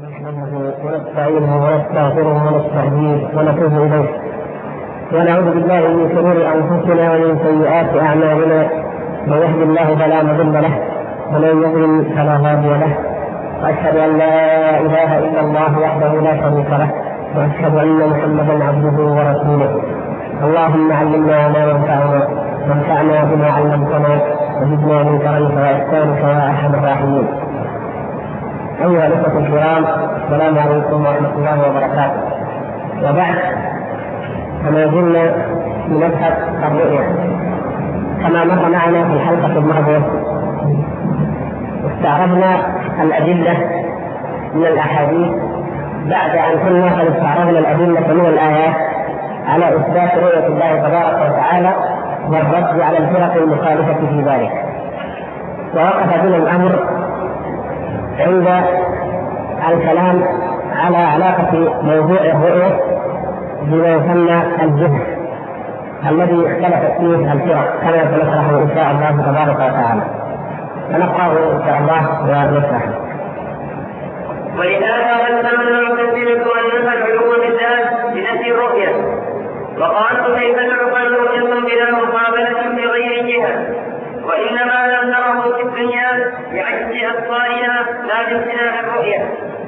نحمده ونستعينه ونستغفره ونستهديه ونتوب اليه ونعوذ بالله من شرور انفسنا ومن سيئات اعمالنا. من يهد الله فلا مضل له ومن يضلل فلا هادي له، واشهد ان لا اله الا الله وحده لا شريك له، واشهد ان محمدا عبده ورسوله. اللهم علمنا ما ينفعنا وانفعنا بما علمتنا وزدنا من كرمك واحسانك يا ارحم الراحمين. أيها الأخوة الكرام، السلام عليكم ورحمة الله وبركاته. وبعد، كما زلنا نبحث الرؤيا كما مر معنا في الحلقة الماضية. استعرضنا الأدلة من الأحاديث بعد أن كنا قد استعرضنا الأدلة من الآيات على إثبات رؤية الله تبارك وتعالى والرد على الفرق المخالفة في ذلك. ووقف بنا الأمر عند الكلام على علاقة موضوع الرؤية بما يسمى الجهل الذي اختلفت فيه الفرق، كما سنشرحه إن شاء الله تبارك وتعالى. فنقرأه إن شاء الله ونشرحه. ولهذا قسم المعتزلة أنها العلو بالذات بنفي الرؤية، وقالوا كيف تعقل رؤية بلا مقابلة بغير جهة، وإنما لم نره في الدنيا بعجز أبصارنا لا بامتناع الرؤية.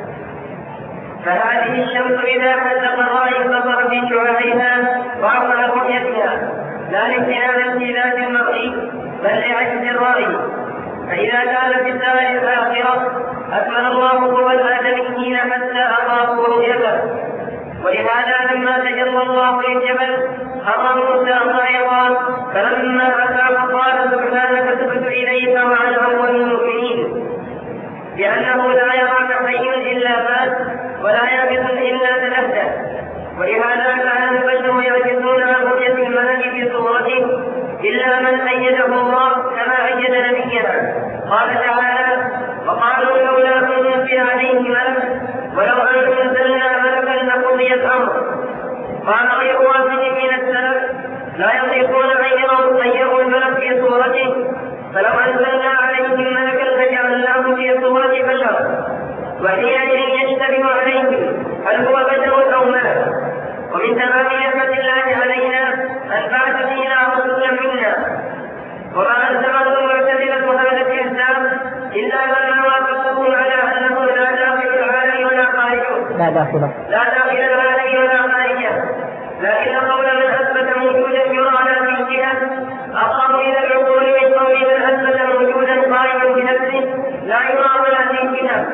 فهذه الشمس إذا حدق الرأي البصر في شعاعها وعقل رؤيتها لا لامتناع في ذات المرئي بل لعجز الرأي. فإذا كان في الدار الآخرة أكمل الله قوى الآدميين حتى أخافوا رؤيته. ولهذا لما تجلى الله للجبل أمر موسى صاعقا، فلما أتاه قال سبحانك تبت إليك وعلى أول المؤمنين، لأنه لا يراك حي إلا مات ولا يابس إلا تنهدى. ولهذا كان البشر يعجزون عن رؤية الملك في صورته إلا من أيده الله كما أيد نبينا. قال تعالى: وقالوا لولا أنزل عليه ملك ولو أنزلنا ملكا لقضي الأمر. قال غير واحد من السلف: لا يطيقون أن يروا الملك في صورته، فلو أنزلنا عليهم ملكا لجعلناه في صورة بشر، وحينئذ يشتبه عليهم هل هو بشر أو ملك. ومن تمام نعمة الله علينا أن بعث فينا رسلا منا، وما ألزمه المعتزلة هذا الإلزام إلا لما وافقوه على أنه لا داخل العالم ولا خارجه، لا داخل العالم ولا خارجه. لكن قول من أثبت موجودا يرانا في جهة أقرب إلى العقول من قول من أثبت موجودا قائما بنفسه لا يرى ولا في جهة.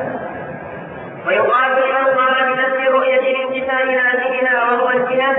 ويقال لمن قال بنفس رؤية الانتفاء ذاتها وهو الجهة: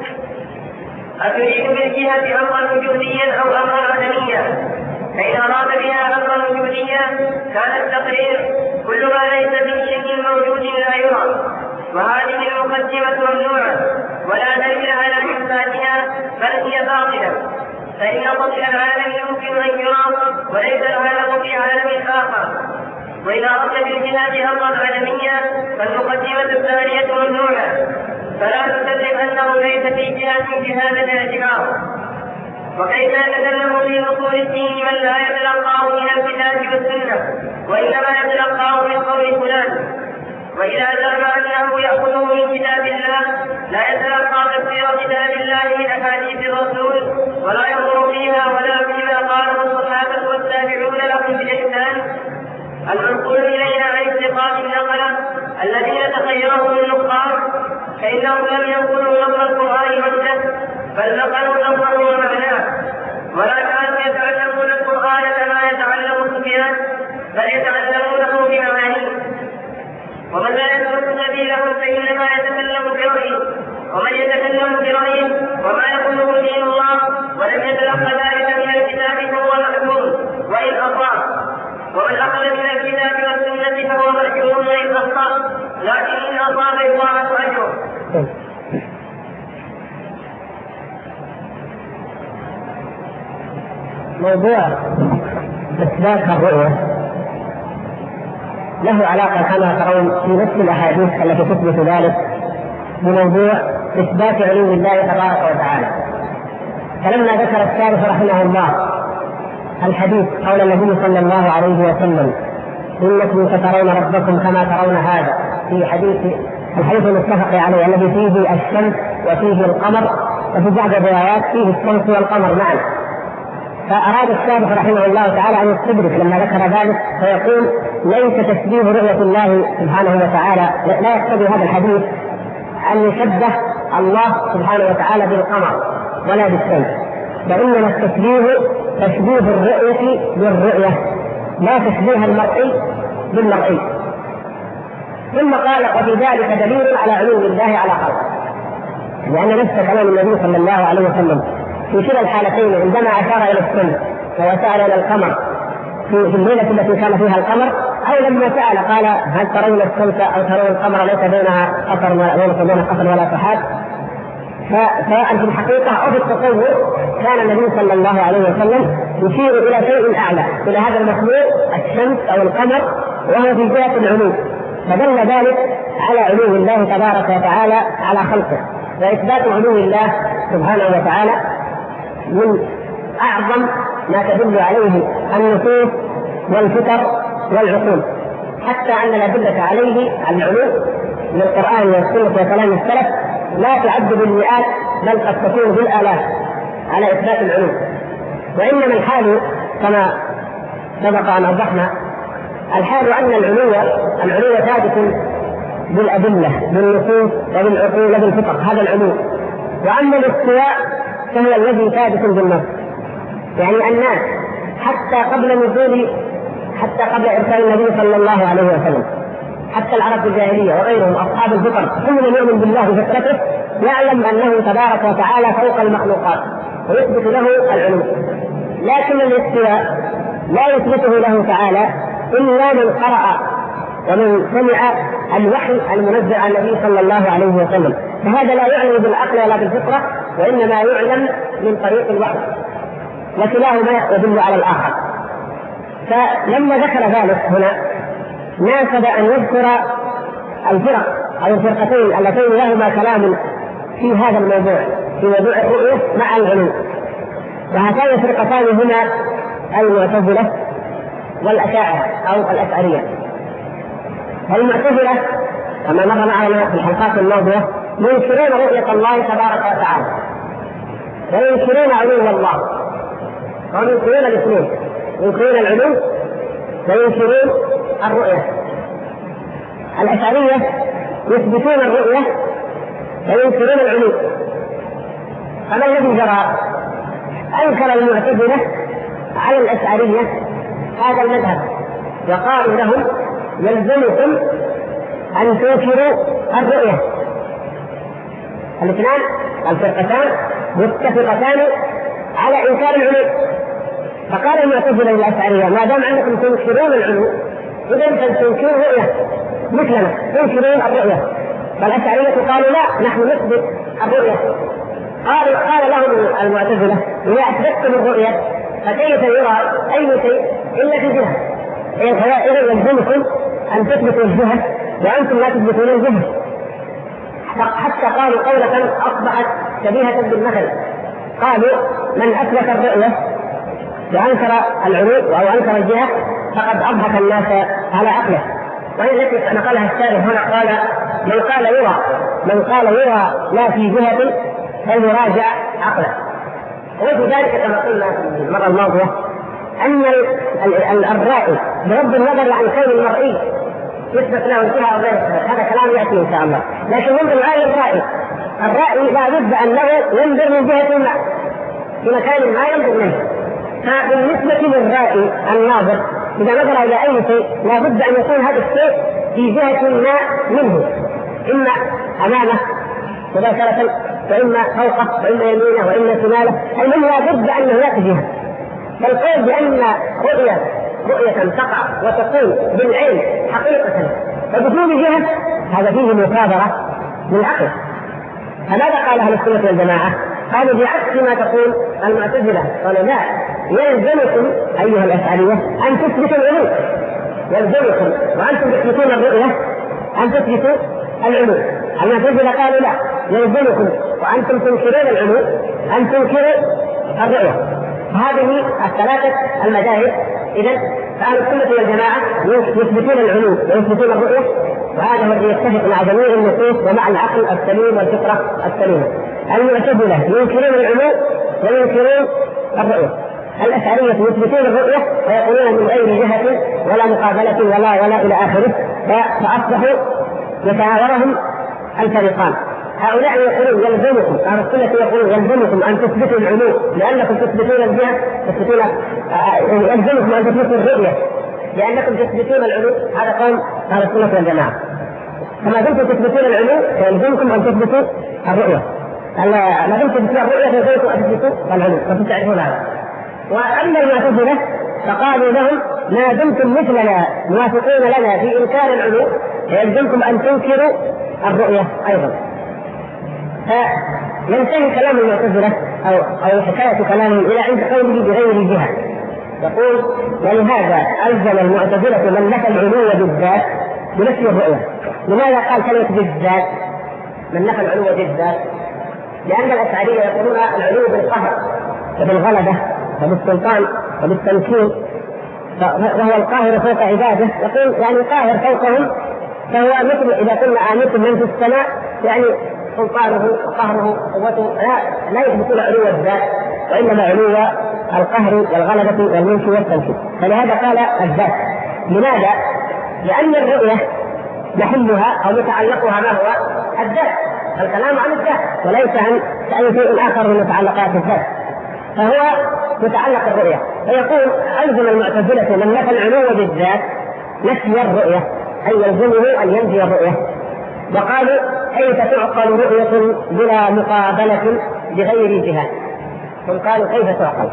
أتريد بالجهة أمرا وجوديا أو أمرا عدميا؟ فإن أراد بها أمرا وجوديا كان التقرير كل ما ليس في شيء موجود لا يرى، وهذه المقدمة ممنوعة ولا دليل على إثباتها بل هي باطلة. فإن سطح العالم يمكن أن يرى وليس العالم في عالم آخر. وإذا أردت بالجهاد أمرا عالميا فالمقدمة الثانية ممنوعة، فلا تسلم أنه ليس في جهة بهذا الاعتبار. وكيف يتكلم في أصول الدين من لا يتلقاه من الكتاب والسنة وإنما يتلقاه من قول فلان؟ وإذا زعم أنه يأخذه من كتاب الله لا يتلقى تفسير كتاب الله من أحاديث الرسول ولا ينظر فيها ولا فيما قاله الصحابة والتابعون لهم بإحسان المنقول إلينا عن اتقاء النقلة الذين تخيرهم النقاد، فإنهم لم ينقلوا لفظ القرآن وحده بل نقلوا لفظه ومعناه. ولا كانوا يتعلمون القرآن كما يتعلم سفيان بل يتعلمونه بمعانيه. ومن لا يسلك سبيلهم فإنما يتكلم برأيه، ومن يتكلم برأيه وما يقوله دين الله ولم يتلقى ذلك من الكتاب فهو محكوم وإن أطاع، ومن أخذ من الكتاب والسنة فهو مرجوم وإن أخطأ، لكن إن أصاب يضاعف أجره. موضوع إثبات الرؤية له علاقة كما ترون في نفس الأحاديث التي تثبت ذلك بموضوع إثبات علو الله تبارك وتعالى. فلما ذكر الشارح رحمه الله الحديث قول النبي صلى الله عليه وسلم: إنكم سترون ربكم كما ترون هذا في الحديث المتفق عليه الذي فيه الشمس وفيه القمر، وفي بعض الروايات فيه الشمس والقمر معا. فأراد الشارح رحمه الله تعالى أن يستدرك لما ذكر ذلك فيقول: ليس تشبيه رؤية الله سبحانه وتعالى، لا يقتضي هذا الحديث أن يشبه الله سبحانه وتعالى بالقمر ولا بالشمس، وإنما التشبيه تشبيه الرؤية بالرؤية، لا تشبيه المرئي بالمرئي. ثم قال: وفي ذلك دليل على علو الله على خلقه، لأن نفس كلام النبي صلى الله عليه وسلم في كلا الحالتين عندما أشار إلى الشمس وسأل إلى القمر في الليلة التي كان فيها القمر، أو لما سأل قال: هل ترون الشمس أو ترون القمر ليس بينها قطر ولا سحاب؟ فسواء في الحقيقة أو في التصور كان النبي صلى الله عليه وسلم يشير إلى شيء أعلى، إلى هذا المخلوق الشمس أو القمر، وهو في جهة العلو، فدل ذلك على علو الله تبارك وتعالى على خلقه. وإثبات علو الله سبحانه وتعالى من أعظم ما تدل عليه النصوص والفطر والعقول، حتى أن الأدلة عليه على العلو من القرآن والسنة وكلام السلف لا تعد بالمئات بل قد تكون بالآلاف على إثبات العلو. وإنما الحال كما سبق أن أوضحنا، الحال أن العلو ثابت بالأدلة بالنصوص وبالعقول وبالفطر، هذا العلو. وأما الاستواء فهو الذي ثابت بالنص، يعني الناس حتى قبل إرسال النبي صلى الله عليه وسلم، حتى العرب الجاهلية وغيرهم أصحاب الفطر، كل من يؤمن بالله بفطرته يعلم أنه تبارك وتعالى فوق المخلوقات ويثبت له العلو. لكن الاستواء لا يثبته له تعالى إلا من قرأ ومن سمع الوحي المنزل عن النبي صلى الله عليه وسلم، فهذا لا يعلم بالعقل ولا بالفطرة، وإنما يعلم من طريق الوحي، وكلاهما يدل على الآخر. فلما ذكر ذلك هنا ناسب أن يذكر الفرق أو الفرقتين اللتين لهما كلام في هذا الموضوع، في موضوع الرؤية مع العلو. وهاتان الفرقتان هما المعتزلة والأشاعرة أو الأشعرية. المعتزلة كما مر معنا في الحلقات الماضية ينكرون رؤية الله تبارك وتعالى، وينكرون علو الله، وينكرون الاثنين، ينكرون العلو وينكرون الرؤية. الأشعرية يثبتون الرؤية وينكرون العلو. فما الذي جرى؟ أنكر المعتزلة على الأشعرية هذا المذهب، وقالوا لهم: يلزمكم أن تنكروا الرؤية. الاثنان الفرقتان متفقتان على إنكار العلو. فقال المعتزلة للأشعرية: ما دام أنكم تنكرون العلو إذا فلتنكروا الرؤية مثلنا، تنكرون الرؤية. فالأشعرية قالوا: لا، نحن نثبت الرؤية. قال لهم المعتزلة: إذا أثبتتم الرؤية فكيف يرى أي شيء إلا في جهة؟ إذا يلزمكم أن تثبتوا الجهة وأنتم لا تثبتون الجهة. حتى قالوا قولة أصبحت شبيهة بالمثل، قالوا: من أثبت الرؤية وأنكر العلو أو أنكر الجهة فقد أضحك الناس على عقله. وهي التي نقلها الشارح هنا، قال: من قال يرى لا في جهة فليراجع عقله. وفي ذلك كما قلنا في المرة الماضية أن الرائي بغض النظر عن كون المرئي يثبت له الجهة أو غير، هذا كلام يأتي إن شاء الله. لكن ينظر على الرائي لا بد أنه ينظر من جهة ما في مكان ما ينظر منه. فبالنسبة للرائي الناظر إذا نظر إلى أي شيء لا بد أن يكون هذا الشيء في جهة ما منه، إما أمامه مباشرة وإما فوقه وإما يمينه وإما شماله، المهم لا بد أن هناك جهة. فالقول بأن رؤية تقع وتكون بالعين حقيقة وبدون جهة هذا فيه مكابرة للعقل. فماذا قال أهل السنة والجماعة؟ قالوا بعكس ما تقول المعتزلة، قالوا: لا، يلزمكم أيها الأشعرية أن تثبتوا العلو، يلزمكم وأنتم تثبتون الرؤية أن تثبتوا العلو. المعتزلة قالوا: لا، يلزمكم وأنتم تنكرون العلو أن تنكروا الرؤية. هذه الثلاثة المذاهب إذن فأهل السنة والجماعة يثبتون العلو ويثبتون الرؤية، وهذا هو الذي يتفق مع جميع النصوص ومع العقل السليم والفطرة السليمة. المعتزلة ينكرون العلو وينكرون الرؤية. الأشعرية يثبتون الرؤية ويقولون من غير جهة ولا مقابلة ولا إلى آخره، فأصبحوا يتعاورهم الفريقان. هؤلاء يقولون يلزمكم، أهل السنة يقولون يلزمكم أن تثبتوا العلو لأنكم تثبتون الجهة، يلزمكم أن تثبتوا الرؤية لأنكم تثبتون العلو. هذا قول أهل السنة والجماعة. كما دمتم تثبتون العلو فيلزمكم أن تثبتوا الرؤية. ما دمتم تثبتون الرؤية فيلزمكم أن تثبتوا العلو، فتعرفون هذا. وأما المعتزلة فقالوا لهم ما دمتم مثلنا موافقون لنا في إنكار العلو فيلزمكم أن تنكروا الرؤية أيضا. فينتهي كلام المعتزلة أو حكاية كلامهم إلى عند قوله بغير جهة. يقول ولهذا ألزم المعتزلة من نفى العلو بالذات بنفي الرؤية. لماذا قال كلمة بالذات من نفى العلو بالذات؟ لأن الأشعرية يقولون العلو بالقهر وبالغلبة وبالسلطان وبالتمكين، وهو القاهر فوق عباده. يقول يعني قاهر فوقهم، فهو مثل إذا قلنا آمنتم من في السماء، يعني سلطانه وقهره قوته لا يثبتون علو الذات وإنما علو القهر والغلبة والملك والتمكين. فلهذا قال الذات. لماذا؟ لأن الرؤية محلها أو متعلقها ما هو؟ الذات، الكلام عن الذات وليس عن أي شيء آخر من متعلقات الذات، فهو متعلق الرؤية. فيقول ألزم المعتزلة من نفى العلو بالذات نفي الرؤية، أي يلزمه أن ينفي الرؤية. وقالوا كيف تعقل رؤية بلا مقابلة بغير جهة؟ هم قالوا كيف تعقل؟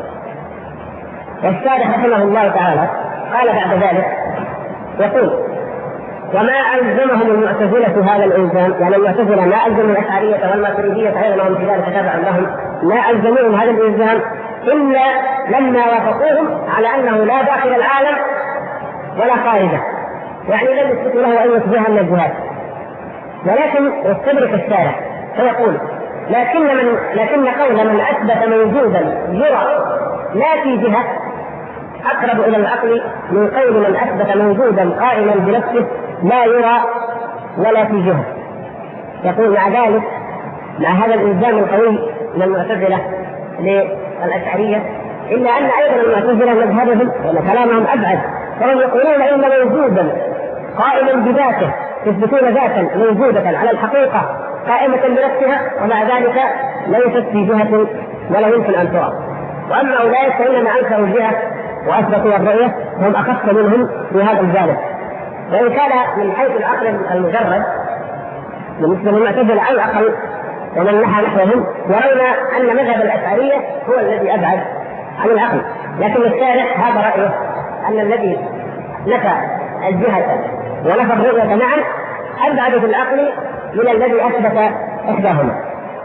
والشارح رحمه الله تعالى قال بعد ذلك يقول وما ألزمهم المعتزلة هذا الإلزام، يعني المعتزلة ما ألزموا الأشعرية والماتريدية أيضا وهم في ذلك تبعا لهم، ما ألزموهم هذا الإلزام إلا لما وافقوهم على أنه لا داخل العالم ولا خارجه، يعني لم يثبتوا له أي جهة من الجهات. ولكن يستدرك الشارح فيقول لكن قول من أثبت موجودا يرى لا في جهة أقرب إلى العقل من قول من أثبت موجودا قائما بنفسه لا يرى ولا في جهة. يقول مع ذلك مع هذا الإلزام القوي من المعتزلة للأشعرية إلا أن أيضا المعتزلة مذهبهم وكلامهم أبعد، فهم يقولون إن موجودا قائما بذاته، يثبتون ذاتا موجودة على الحقيقة قائمة بنفسها ومع ذلك ليست في جهة ولا يمكن أن ترى. وأما أولئك فإنما أنكروا الجهة وأثبتوا الرؤية هم أخف منهم في هذا الجانب. وإن كان من حيث العقل المجرد بالنسبة للمعتزلة على الأقل ومن نحى نحوهم يرون أن مذهب الأشعرية هو الذي أبعد عن العقل، لكن الشارح هذا رأيه أن الذي نفى الجهة ونفى الرؤية معا أبعد في العقل من الذي أثبت إحداهما.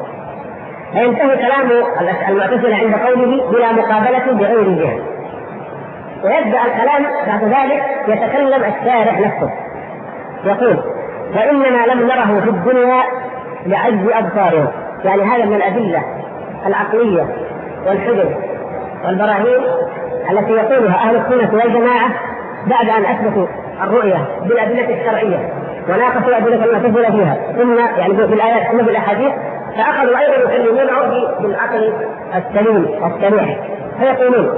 فينتهي كلام المعتزلة عند قوله بلا مقابلة بغير جهة، ويبدأ الكلام بعد ذلك يتكلم الشارح نفسه يقول وإنما لم نره في الدنيا لعجز أبصارهم، يعني هذا من الأدلة العقلية والحجج والبراهين التي يقولها أهل السنة والجماعة بعد أن أثبتوا الرؤية بالأدلة الشرعية وناقشوا الأدلة المعتزلة فيها ثم يعني بالآيات ثم بالأحاديث، فأخذوا أيضا يكلمونه بالعقل السليم الصريح. فيقولون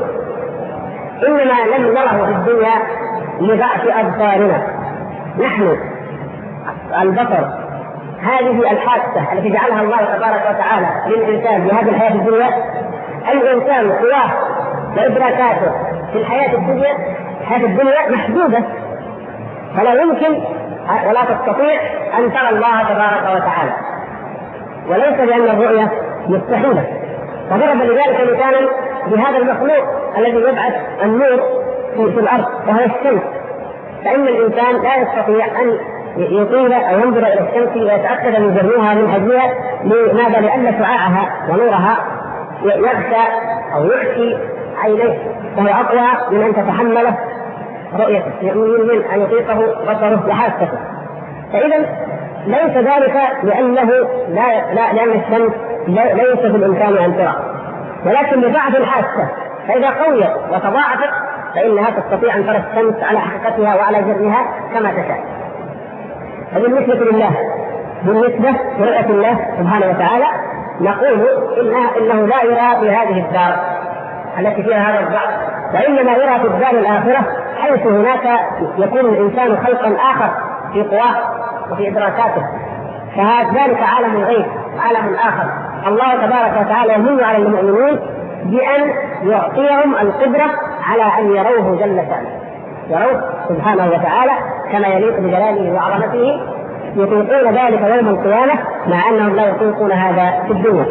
إنما لم نره في الدنيا لضعف أبصارنا، نحن البصر هذه الحاسة التي جعلها الله تبارك وتعالى للإنسان بهذه الحياة الدنيا. الإنسان قواه وإدراكاته في الحياة الدنيا محدودة، فلا يمكن ولا تستطيع أن ترى الله تبارك وتعالى، وليس لأن الرؤية مستحيلة. فضرب لذلك مثالا بهذا المخلوق الذي يبعث النور في الأرض وهو الشمس، فإن الإنسان لا يستطيع أن يطيل أو ينظر إلى الشمس ويتأكد من جرمها من حجمها. لماذا؟ لأن شعاعها ونورها يغشى أو يحكي عينيه، فهو أقوى من أن تتحمله رؤيته، من أن يطيقه بصره وحاسته. فإذا ليس ذلك لأنه لأن الشمس ليس في الإمكان أن ترى، ولكن لضعف الحاسة، فإذا قويت وتضاعفت فإنها تستطيع أن ترى الشمس على حقيقتها وعلى جرها كما تشاء. وبالنسبة لله، بالنسبة لرؤية الله سبحانه وتعالى نقول إنه لا يرى في هذه الدار التي فيها هذا الضعف، وإنما يرى في الدار الآخرة، حيث هناك يكون الإنسان خلقا آخر في قواه وفي إدراكاته. فذلك عالم الغيب، عالم آخر. الله تبارك وتعالى يمن على المؤمنين بأن يعطيهم القدرة على أن يروه جل شأنه، يروه سبحانه وتعالى كما يليق بجلاله وعظمته، يطيقون ذلك يوم القيامة مع أنهم لا يطيقون هذا في الدنيا.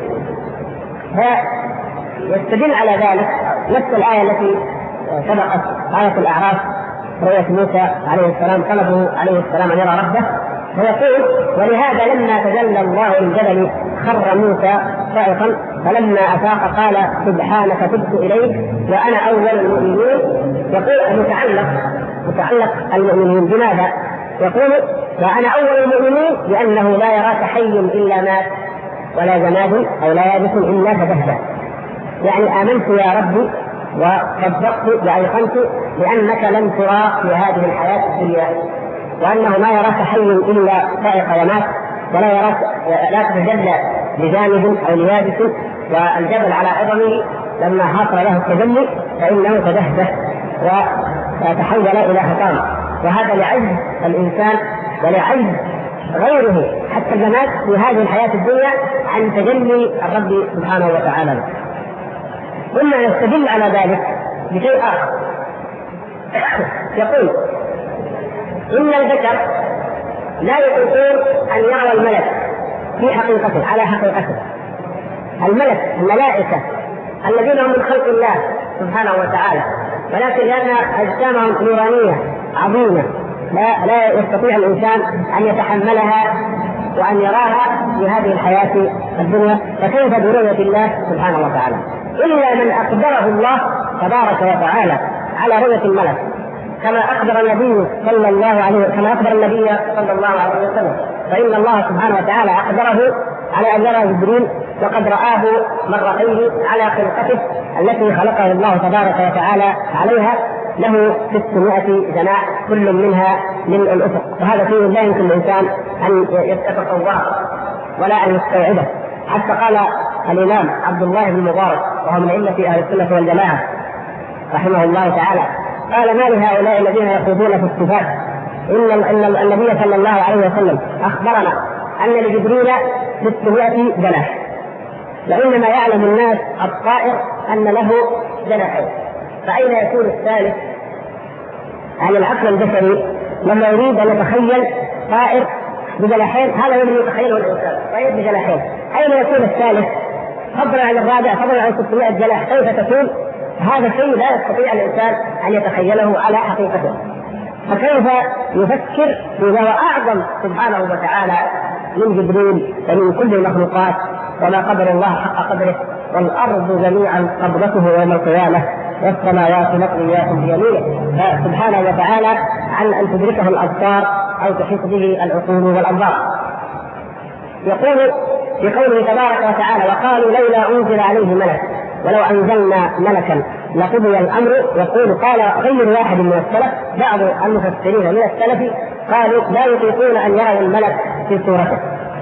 فيستدل على ذلك نفس الآية التي سبقت، آية الأعراف، رؤية موسى عليه السلام، طلبه عليه السلام أن يرى ربه، ويقول: ولهذا لما تجلى الله للجبل خر موسى صاعقا فلما أفاق قال سبحانك تبت إليك وأنا أول المؤمنين. يقول متعلق المؤمنين بماذا؟ يقول: وأنا أول المؤمنين لأنه لا يراك حي إلا مات ولا جماد أو لا يابس إلا تدهده. يعني آمنت يا ربي وصدقت وأيقنت بأنك لن ترى في هذه الحياة الدنيا، وأنه ما يراك حي إلا صائق ومات، ولا يراك لا تتجلى لجانب أو ليابس، والجبل على عظمه لما حصل له التجلي فإنه تدهده وتحول إلى حطام. وهذا لعجز الإنسان ولعجز غيره حتى الجماد في هذه الحياة الدنيا عن تجلي الرب سبحانه وتعالى. ثم يستدل على ذلك بشيء آخر، يقول: إن البشر لا يطيقون أن يروا الملك في حقيقته على حقيقته. الملائكة الذين هم من خلق الله سبحانه وتعالى، ولكن لأن أجسامهم نورانية عظيمة لا يستطيع الإنسان أن يتحملها وأن يراها في هذه الحياة الدنيا، فكيف برؤية الله سبحانه وتعالى؟ إلا من أقدره الله تبارك وتعالى على رؤية الملك، كما أخبر النبي صلى الله عليه وسلم، فإن الله سبحانه وتعالى أقدره على أن يرى جبريل، وقد رآه مرتين على خلقته التي خلقه الله تبارك وتعالى عليها، له 600 جناح كل منها ملء الأفق، وهذا فيه لا يمكن الإنسان أن يتصوره ولا أن يستوعبه. حتى قال الإمام عبد الله بن مبارك وهو من أئمة أهل السنة والجماعة رحمه الله تعالى، قال: ما لهؤلاء الذين يخوضون في الصفات؟ إن النبي صلى الله عليه وسلم أخبرنا أن لجبريل 600 جناح، وإنما يعلم الناس الطائر أن له جناحين، فأين يكون الثالث؟ يعني العقل البشري لما يريد أن يتخيل طائر بجناحين، هذا يريد يتخيله الإنسان طائر بجناحين، أين يكون الثالث؟ فضلا عن الرابع، فضلا عن 600 جناح، كيف تكون؟ هذا شيء لا يستطيع الإنسان أن يتخيله على حقيقته. فكيف يفكر فيما هو أعظم سبحانه وتعالى من جبريل ومن كل المخلوقات؟ وما قدر الله حق قدره، والأرض جميعا قبضته يوم القيامة والسماوات مطويات بيمينه، فسبحانه وتعالى عن أن تدركه الأبصار أو تحيط به العقول والأنظار. يقول في قوله تبارك وتعالى: وقالوا لولا أنزل عليه ملك ولو أنزلنا ملكا لقضي الأمر. يقول: قال غير واحد من السلف، بعض المفسرين من السلف قالوا لا يطيقون أن يروا الملك في صورته،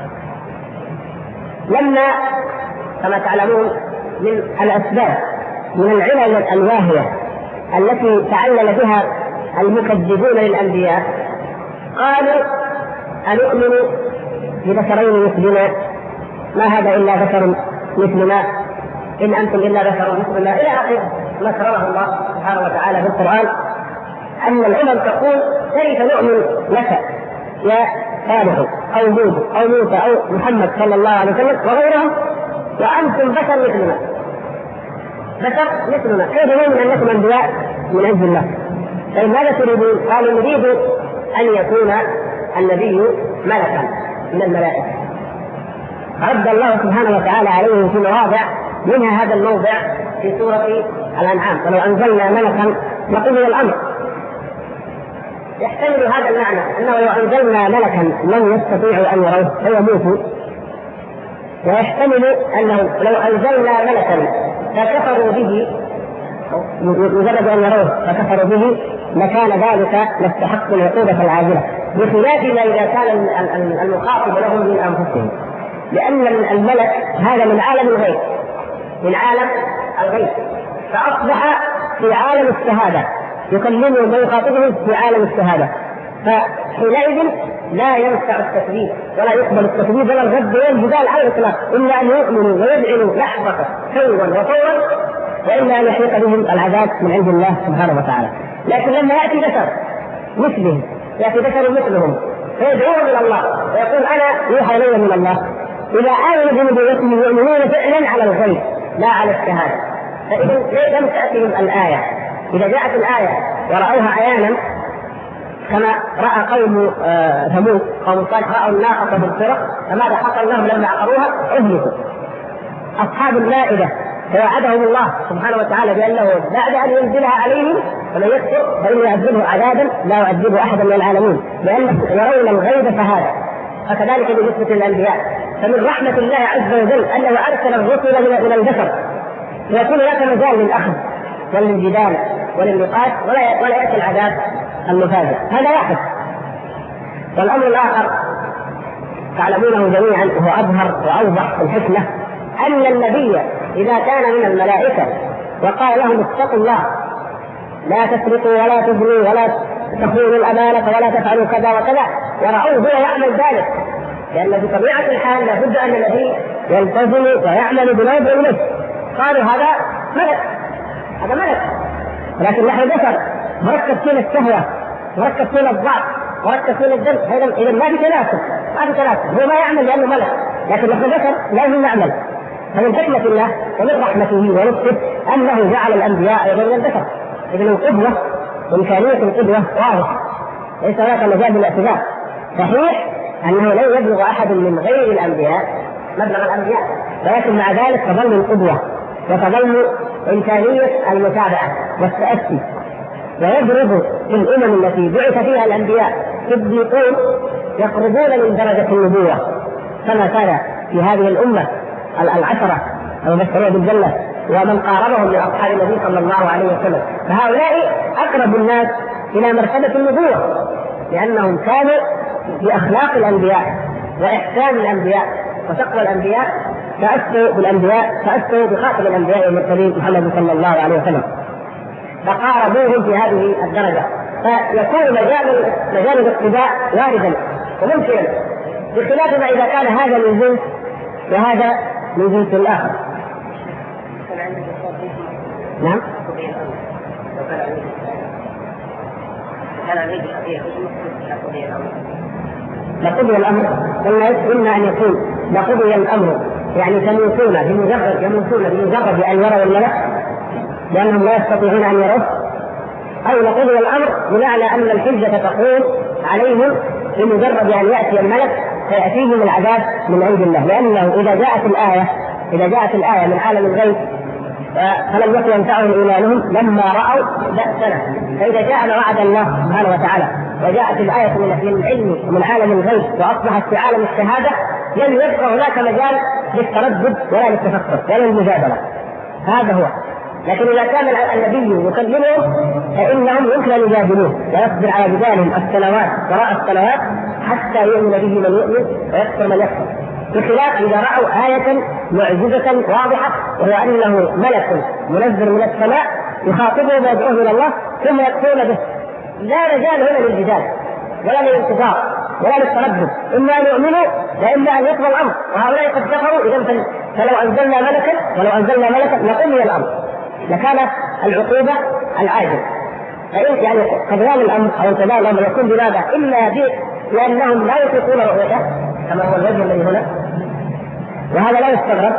لما كما تعلمون من الأسباب من العلل الواهية التي تعلل بها المكذبون للأنبياء، قالوا: أنؤمن ببشرين مثلنا، ما هذا إلا بشر مثلنا، إن أنتم إلا بشر مثلنا، إلى آخر ما كرره الله سبحانه وتعالى في القرآن. أن العلم تقول: كيف نؤمن لك يا صالح أو هود أو موسى أو محمد صلى الله عليه وسلم وغيرهم، وأنتم بشر مثلنا، كيف نؤمن أنكم أنبياء من عند الله؟ طيب ماذا تريدون؟ قالوا: نريد أن يكون النبي ملكا من الملائكة. رد الله سبحانه وتعالى عليه في مواضع، منها هذا الموضع في سورة الأنعام: ولو أنزلنا ملكا لقضي الأمر. يحتمل هذا المعنى أنه لو أنزلنا ملكا لم يستطيعوا أن يروه فيموتوا، ويحتمل أنه لو أنزلنا ملكا فكفروا به مجرد أن يروه فكفروا به لكان ذلك لاستحق العقوبة العاجلة، بخلاف ما إذا كان المخاطب لهم من أنفسهم، لأن الملك هذا من عالم الغيب، من عالم الغيب، فأصبح في عالم الشهادة، يكلمه ويخاطبه في عالم الشهادة، فحينئذ لا ينفع التكذيب ولا يقبل التكذيب ولا الرد ولا الجدال على الإطلاق، إلا أن يؤمنوا ويذعنوا لحظة فورا وفورا، وإلا أن يحيط بهم العذاب من عند الله سبحانه وتعالى. لكن لما يأتي بشر مثلهم، يأتي بشر مثلهم فيدعوهم إلى الله ويقول أنا يوحى إلي من الله، إذا آمنوا بنبوته يؤمنون فعلا على الغيب لا على الشهادة. فإذا لم تأتهم الآية، إذا جاءت الآية ورأوها عيانا كما رأى قوم ثمود قوم صالح رأوا الناقة بالفرق، فماذا حصل لهم لما عقروها؟ أهلكوا. أصحاب المائدة فوعدهم الله سبحانه وتعالى بأنه بعد أن ينزلها عليهم ومن يكفر فإنه يعذبه عذابا لا يعذبه أحدا من العالمين، لأن يرون الغيب شهادة. فكذلك بالنسبة للأنبياء، فمن رحمة الله عز وجل أنه أرسل الرسل من البشر ويكون لك مجال للأخذ وللجدال وللنقاش ولا يأتي العذاب المفاجئ. هذا واحد. والأمر الآخر تعلمونه جميعا وهو أظهر وأوضح في الحكمة، أن النبي إذا كان من الملائكة وقال لهم اتقوا الله لا تسرقوا ولا تزنوا ولا تخونوا الأمانة ولا تفعلوا كذا وكذا، ورأوه هو يعمل ذلك، لأن بطبيعة الحال لابد أن النبي يلتزم ويعمل بما يدعو إليه. قالوا هذا ملك، هذا ملك، ولكن نحن بشر مركب فينا الشهوة، مركب فينا الضعف، مركب فينا الذنب، إذا ما في تناسب، ما في تناسب. هو ما يعمل لأنه ملك، لكن نحن بشر لازم نعمل. فمن حكمة الله ومن رحمته ولطفه أنه جعل الأنبياء أيضا من البشر، إذن القدوة وإمكانية القدوة واضحة، ليس هناك مجال للاعتذار. صحيح أنه لن يبلغ أحد من غير الأنبياء مبلغ الأنبياء، ولكن مع ذلك تظل القدوة وتظل إمكانية المتابعة والتأسي. ويضرب في الأمم التي بعث فيها الأنبياء صديقون يقربون من درجة النبوة، كما كان في هذه الأمة العشرة المبشرين بالجنة ومن قاربهم من أصحاب النبي صلى الله عليه وسلم، فهؤلاء أقرب الناس إلى مرتبة النبوة، لأنهم كانوا بأخلاق الأنبياء وإحسان الأنبياء وتقوى الأنبياء، تأسوا بالأنبياء، تأسوا بخاتم الأنبياء والمرسلين محمد صلى الله عليه وسلم، فقاربوهم في هذه الدرجة، فيكون مجال الاقتداء واردا وممكنا، بخلاف ما إذا كان هذا من جنس وهذا من جنس الآخر. نعم. لقضي الأمر، إما أن يكون لقضي الأمر يعني يموتون بمجرد أن يروا الملك لأنهم لا يستطيعون أن يروه، أو لقضي الأمر بمعنى أن الحجة تقوم عليهم بمجرد أن يأتي الملك فيأتيهم العذاب من عند الله، لأنه إذا جاءت الآية من عالم الغيب فلم يكن ينفعهم إيمانهم لما رأوا بأسنا، فإذا جاء وعد الله سبحانه وتعالى وجاءت الآية من العلم ومن عالم الغيب وأصبحت في عالم الشهادة لم يبقى هناك مجال للتردد ولا للتفكر ولا للمجادلة. هذا هو. لكن إذا كان النبي يكلمهم فإنهم يمكن أن يجادلوه ويصبر على جدالهم السنوات وراء السنوات حتى يؤمن به من يؤمن ويكفر من يكفر، بخلاف إذا رأوا آية معجزة واضحة وهو أنه ملك منزل من السماء يخاطبه ويدعوه إلى الله ثم يكفرون به، لا مجال هنا للجدال ولا للانتظار ولا للتردد، إما أن يؤمنوا وإما أن يقضى الأمر، وهؤلاء قد كفروا. إذا فلو أنزلنا ملكا لقضي الأمر لكان العقوبة العاجل. يعني قضيان الأمر أو انتظار الأمر يكون بماذا؟ إلا لأنهم لا يطيقون رؤيته كما هو الوجه الذي هنا، وهذا لا يستغرب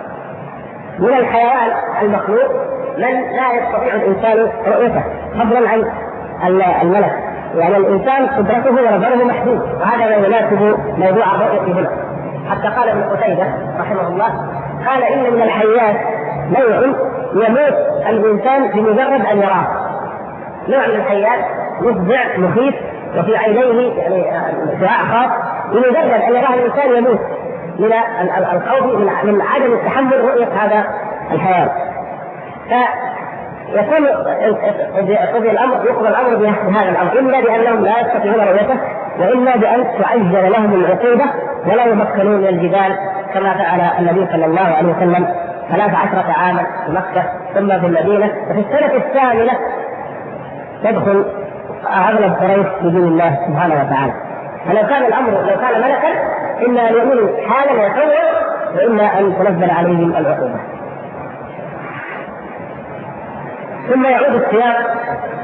من الحيوان المخلوق من لا يستطيع الإنسان رؤيته فضلا عن الملك، يعني الإنسان قدرته ونظره محدود، وهذا لا يناسب موضوع الرؤية هنا. حتى قال ابن قتيبة رحمه الله قال إن من الحيات نوع يموت الإنسان بمجرد أن يراه، نوع من الحيات مفزع مخيف وفي عينيه يعني شعاع خاص، بمجرد أن يراه الإنسان يموت من الخوف من عدم تحمل رؤية هذا الحيوان. يكون قضي الامر يقضى الامر بهذا الامر، اما بانهم لا يستطيعون رؤيته، واما بان تعجل لهم العقوبه ولا يمكنون من الجبال كما فعل النبي صلى الله عليه وسلم 13 عاما في مكه ثم في المدينه، وفي السنه الثامنه تدخل اغلب قريش في دين الله سبحانه وتعالى. فلو كان الامر لو كان ملكا اما ان يؤمنوا حالا ويطوعوا، واما ان تنزل عليهم العقوبه. ثم يعود السياق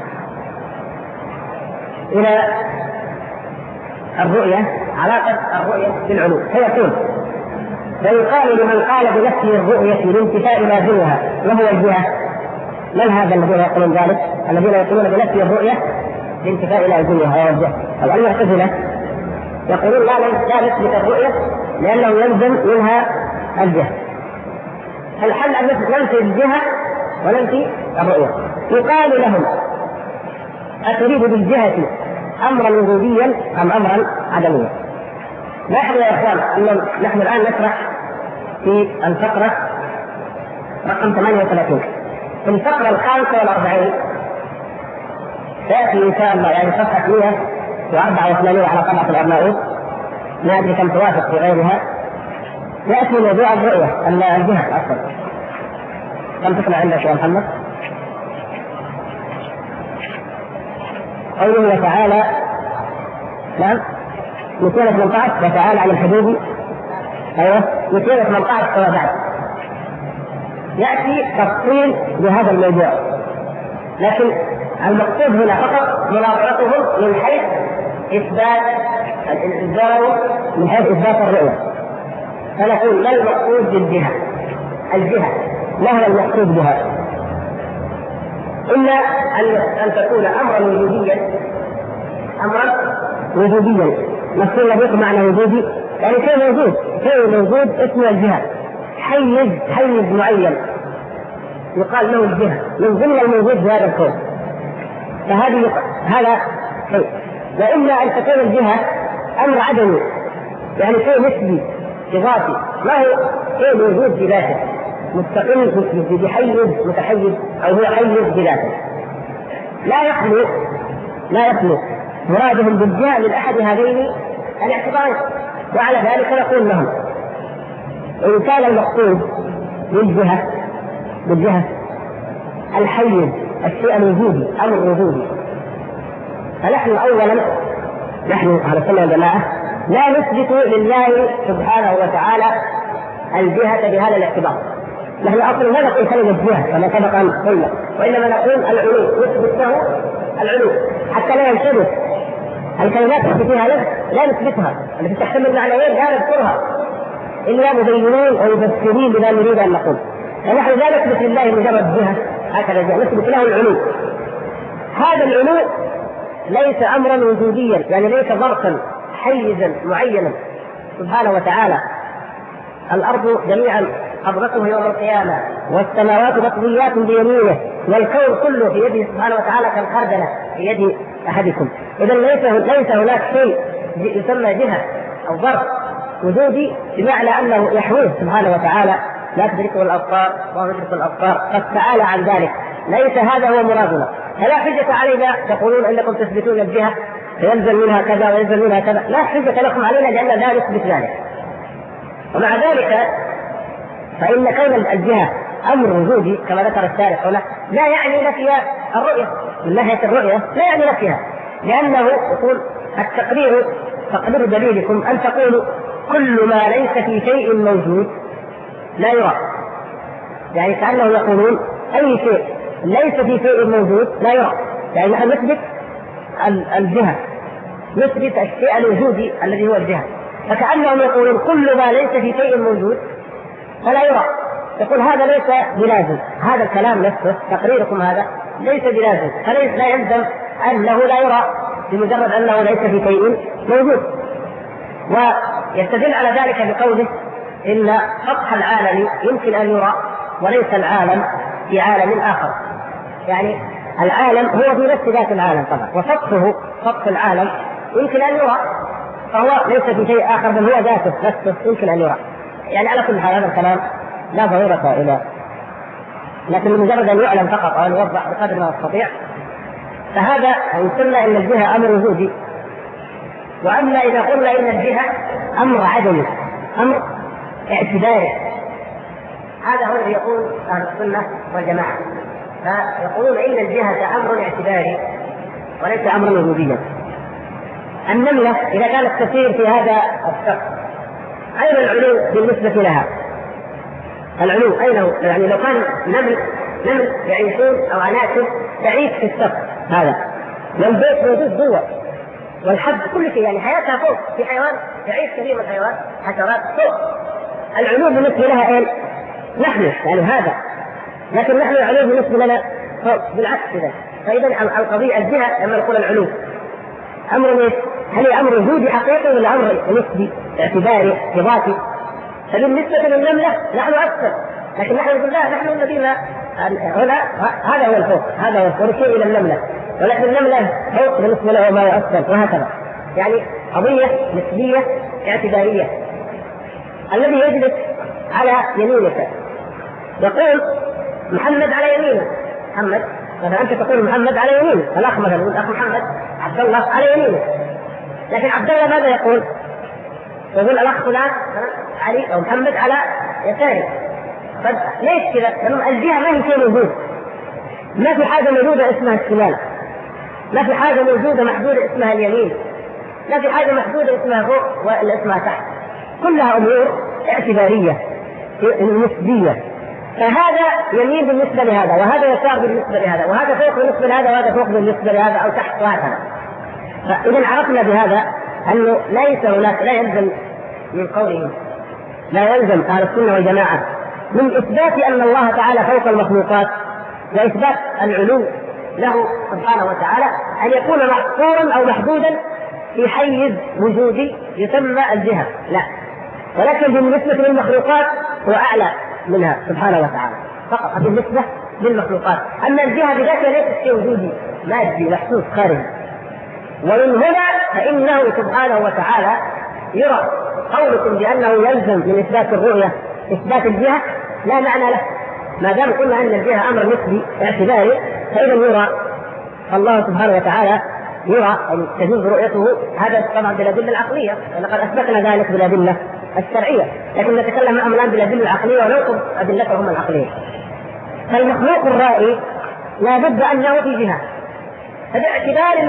الى الرؤيه، علاقه الرؤيه بالعلو، فيقول: ويقال لمن قال بنفي الرؤيه لانتفاء لازمها وهو الجهه. من هذا الذين يقولون ذلك؟ الذين يقولون بنفي الرؤيه لانتفاء لازمها وهو الجهه. المعتزله يقولون لا نثبت الرؤيه لانه يلزم منها الجهه. الحل ان ننفي الجهه وننفي الرؤيه. يقال لهم: أتريد بالجهة أمرا وجوديا أم أمرا عدميا؟ لاحظوا يا إخوان أن نحن الآن نشرح في الفقرة رقم 38. في الفقرة 45 سيأتي إن شاء الله يعني صفحة 184 على طبعة الأرناؤوط، ما أدري كم توافق في غيرها، يأتي موضوع الرؤية الجهة أصلا. كم تطلع عندك يا محمد؟ قوله تعالى نعم 218 وتعالى عن الحدود. ايوه 218 فما بعد ياتي تفصيل لهذا الموضوع، لكن المقصود هنا فقط مناظرتهم من حيث اثبات من حيث اثبات الرؤيه. فنقول ما المقصود بالجهه؟ الجهه ما هو المقصود بها؟ إلا أن تكون أمرا وجوديا. مفهوم لديكم معنى وجودي؟ يعني شيء موجود اسمه الجهة، حيز معين يقال له الجهة من ضمن الموجود في هذا الكون. هذا شيء. وإما أن تكون الجهة أمر عدمي، يعني شيء نسبي إضافي، ما هو شيء موجود بذاته مستقل بحيز متحيز أو هو حيز بذاته لا يخلو مرادهم بالجهة من أحد هذين الاعتبارين. وعلى ذلك نقول لهم: إن كان المقصود بالجهة الحيز الشيء الوجودي أمر وجودي، فنحن أولا نحن على السنة والجماعة لا نثبت لله سبحانه وتعالى الجهة بهذا الاعتبار. نحن اصلا لا نقول كلمه الجهه كما سبق ان قلنا، وانما نقول العلو، نثبت له العلو حتى لا يلتبس. الكلمات التي فيها لا نثبتها، التي تحتمل معنيين لا نذكرها الا مبينين ومفسرين بما نريد ان نقول. فنحن لا نثبت لله مجرد جهه هكذا، نثبت له العلو. هذا العلو ليس امرا وجوديا، يعني ليس ظرفا حيزا معينا سبحانه وتعالى. الارض جميعا قبضته يوم القيامة، والسماوات مطويات بيمينه، والكون كله في يده سبحانه وتعالى كالخردلة في يد أحدكم. إذا ليس هناك شيء يسمى جهة أو ظرف وجودي بمعنى أنه يحويه سبحانه وتعالى، لا تدركه الأبصار وهو يدرك الأبصار، قد تعالى عن ذلك. ليس هذا هو مرادنا. فلا حجة علينا تقولون أنكم تثبتون الجهة فينزل منها كذا وينزل منها كذا، لا حجة لكم علينا لأن لا نثبت ذلك. ومع ذلك فإن كون الجهة أمر وجودي كما ذكر الشارح هنا لا يعني نفي الرؤية. من ناحية الرؤية لا يعني نفيها، لأنه يقول تقدير دليلكم أن تقولوا كل ما ليس في شيء موجود لا يرى. يعني كأنه يقولون أي شيء ليس في شيء موجود لا يرى، يعني نحن نثبت الجهة، نثبت الشيء الوجودي الذي هو الجهة، فكأنهم يقولون كل ما ليس في شيء موجود فلا يرى. يقول هذا ليس بلازم، هذا الكلام نفسه تقريركم هذا ليس بلازم، فليس لا يلزم أنه لا يرى بمجرد أنه ليس في شيء موجود. ويستدل على ذلك بقوله إن سطح العالم يمكن أن يرى وليس العالم في عالم آخر. يعني العالم هو في نفس ذات العالم طبعا، وسطحه سطح العالم يمكن أن يرى، فهو ليس في شيء آخر بل هو ذاته نفسه يمكن أن يرى. يعني على كل حال هذا الكلام لا ضرورة لكن مجرد أن يعلم فقط أو أن يوضح بقدر ما يستطيع، فهذا يسمى أن الجهة أمر وجودي. وأما إذا قلنا إن الجهة أمر عدمي، أمر اعتباري، هذا هو الذي يقول أهل السنة والجماعة، فيقولون إن الجهة أمر اعتباري وليس أمرا وجوديا. النملة إذا كانت تسير في هذا السقف، أين العلو بالنسبة لها؟ العلو أين هو؟ يعني لو كان نمل يعيشون أو عناكب تعيش في السقف هذا، والبيت موجود جوا والحب كل شيء، يعني حياتها فوق، في حيوان يعيش كثير من الحيوان حشرات فوق، العلو بالنسبة لها أين؟ نحن يعني هذا، لكن نحن العلو بالنسبة لنا فوق بالعكس كذا. فإذا القضية الجهة لما نقول العلو أمر ايش؟ هل هي أمر وجودي حقيقي ولا أمر نسبي اعتباري إضافي؟ فبالنسبة للنملة نحن أكثر، لكن نحن نقول لا، نحن الذين هنا هذا هو الفوق، هذا هو الشيء إلى النملة، ولكن النملة فوق بالنسبة له ما يؤثر، وهكذا. يعني قضية نسبية اعتبارية. الذي يجلس على يمينك يقول محمد على يمينه، محمد مثلا أنت تقول محمد على يمينه، الأخ مثلا يقول أخ محمد عبد الله على يمينه، لكن عبد الله ماذا يقول؟ يقول الأخ فلان علي أو محمد على يساره. طيب ليش كذا؟ لأن الجهة ما هي شيء موجود، ما في حاجة موجودة اسمها الشمال، ما في حاجة موجودة محدودة اسمها اليمين، ما في حاجة محدودة اسمها فوق ولا اسمها تحت، كلها أمور اعتبارية نسبية. فهذا يمين بالنسبة لهذا، وهذا يسار بالنسبة لهذا، وهذا فوق بالنسبة لهذا، وهذا فوق بالنسبة لهذا أو تحت، وهكذا. فإذا عرفنا بهذا أنه ليس هناك، لا يلزم من قوله، لا يلزم أهل السنة والجماعة من إثبات أن الله تعالى فوق المخلوقات وإثبات العلو له سبحانه وتعالى أن يكون محصورا أو محدودا في حيز وجودي يسمى الجهة، لا، ولكن بالنسبة للمخلوقات هو أعلى منها سبحانه وتعالى فقط بالنسبة للمخلوقات. أما الجهة بذاتها ليست شيء وجودي مادي محسوس خارجي. ومن هنا فإنه سبحانه وتعالى يرى قولكم بأنه يلزم من إثبات الرؤية إثبات الجهة لا معنى له، ما دام قلنا أن الجهة أمر نسبي اعتباري، فإذا يرى الله سبحانه وتعالى يرى أن تجوز رؤيته، هذا طبعا بالأدلة العقلية، لقد أثبتنا ذلك بالأدلة الشرعية، لكن نتكلم معهم الآن بالأدلة العقلية وننقض أدلتهم العقلية. فالمخلوق الرائي لا بد أنه في جهة، فباعتبار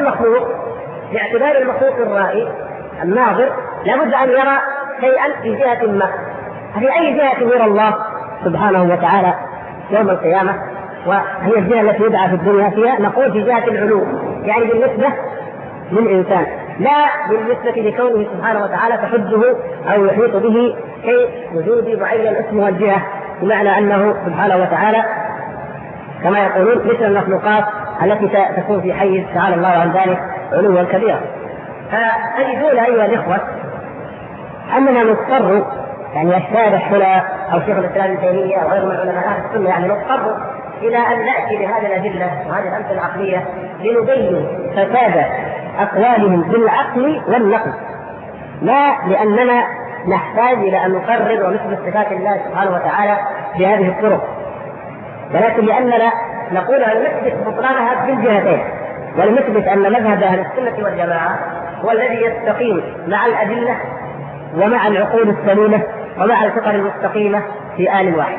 المخلوق الرائي الناظر لا بد أن يرى شيئا في جهة ما. في أي جهة يرى الله سبحانه وتعالى يوم القيامة؟ وهي الجهة التي يدعى في الدنيا فيها، نقول في جهة العلو، يعني بالنسبة للإنسان، لا بالنسبة لكونه سبحانه وتعالى تحجه أو يحيط به شيء وجودي معين اسمه الجهة، بمعنى أنه سبحانه وتعالى كما يقولون مثل المخلوقات التي تكون في حيز تعالى الله عن ذلك علوا كبيرا. فأجدون أيها الإخوة أننا نضطر، يعني الشارح هنا أو شيخ الإسلام ابن تيمية أو غير من علماء أهل السنة، يعني نضطر إلى أن نأتي بهذه الأدلة وهذه الأمثلة العقلية لنبين فساد أقوالهم بالعقل والنقل، لا لأننا نحتاج إلى أن نقرر ونثبت صفات الله سبحانه وتعالى بهذه الطرق، ولكن لأننا نقول أن نثبت بطلانها بالجهتين، ولنثبت أن مذهب أهل السنة والجماعة هو الذي يستقيم مع الأدلة ومع العقول السليمة ومع الفطر المستقيمة في آن واحد.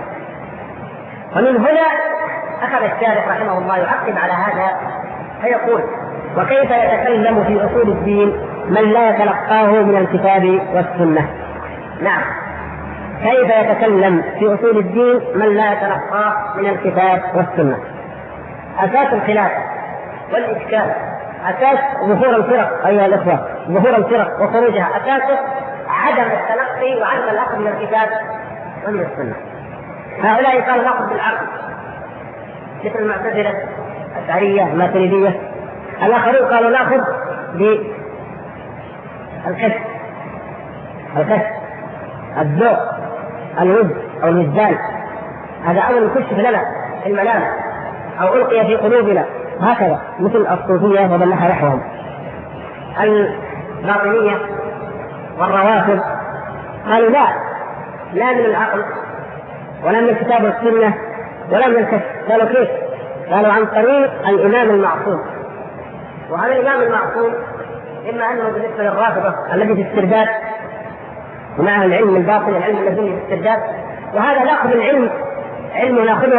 ومن هنا أخذ الشارح رحمه الله يعقب على هذا فيقول: وكيف يتكلم في أصول الدين من لا يتلقاه من الكتاب والسنة؟ نعم، كيف يتكلم في أصول الدين من لا يتلقاه من الكتاب والسنة؟ أساس الخلاف والإشكال، أساس ظهور الفرق أيها الإخوة، ظهور الفرق وخروجها أساسه عدم التلقي وعدم الأخذ من الكتاب ومن السنة. هؤلاء قالوا نأخذ بالعقل مثل المعتزلة الأشعرية الماتريدية، الآخرون قالوا نأخذ بالكشف، الذوق، الوجه أو الوجدان، هذا أمر يكشف لنا في المنام أو ألقي في قلوبنا، هكذا مثل الصوفية ومن نحى نحوهم. الباطنية والروافض قالوا لا من العقل ولا من الكتاب والسنة ولم ينكشف. قالوا كيف؟ قالوا عن طريق الإمام المعصوم. وهذا الإمام المعصوم إما أنه بالنسبة للرافضة الذي في استرداد ومعه العلم الباطل، العلم الذي في استرداد، وهذا نأخذ العلم علم نأخذه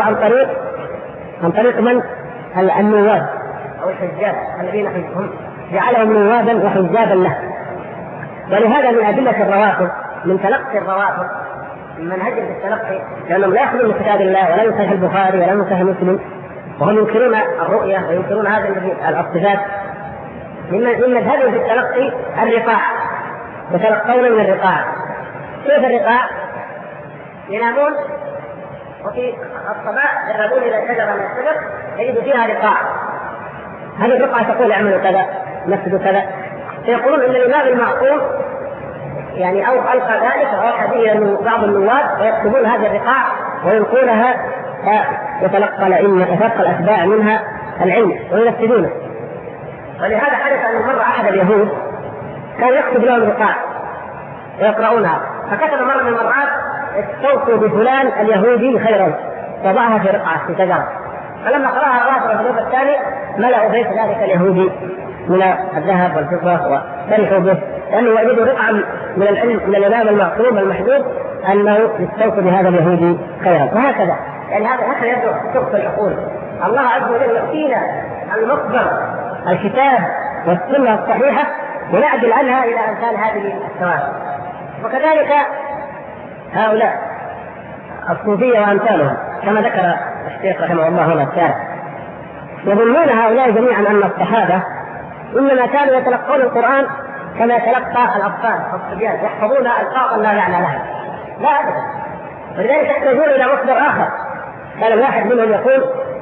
عن طريق من؟ النواب أو الحجاج الذين هم جعلهم نوابا وحجابا له. ولهذا من أدلة الروافض من تلقي الروافض من منهجهم في التلقي، لأنهم لا يأخذون من كتاب الله ولا من صحيح البخاري ولا من صحيح مسلم، وهم ينكرون الرؤية وينكرون هذا الصفات. من مذهبهم في التلقي الرقاع، يتلقون من الرقاع. كيف الرقاع؟ ينامون وفي الصباح يذهبون إلى شجرة من الشجر يجد فيها رقاع، هذه الرقعة تقول اعملوا كذا نفسدوا كذا، فيقولون ان الامام المعصوم يعني او القى ذلك واوحى به بعض النواب ويكتبون هذه الرقاع ويلقونها فيتلقى الائمه يتلقى الاتباع منها العلم وينفذونه. ولهذا حدث ان مره احد اليهود كان يكتب لهم رقاع ويقرؤونها، فكتب مره من المرات استوصوا بفلان اليهودي خيرا وضعها في رقعه في شجره، فلما قراها الرافضه في اليوم الثاني ملأوا بيت ذلك اليهودي من الذهب والفضة وفرحوا به، لأنه وجدوا رقعا من العلم من الإمام المعصوم المحجوب أنه يستوصي بهذا اليهودي خيرا. وهكذا يعني هكذا يبدو سقف العقول. الله عز وجل يأتينا المصدر الكتاب والسنة الصحيحة ونعدل عنها إلى أمثال هذه الثوابت. وكذلك هؤلاء الصوفية وأمثالهم كما ذكر الشيخ رحمه الله هنا الشارع، يظنون هؤلاء جميعا أن الصحابة إنما كانوا يتلقون القرآن كما يتلقى الأطفال والصبيان، يحفظون ألفاظا لا معنى لها. لا أبدا. ولذلك يحتاجون إلى مصدر آخر. كان الواحد منهم يقول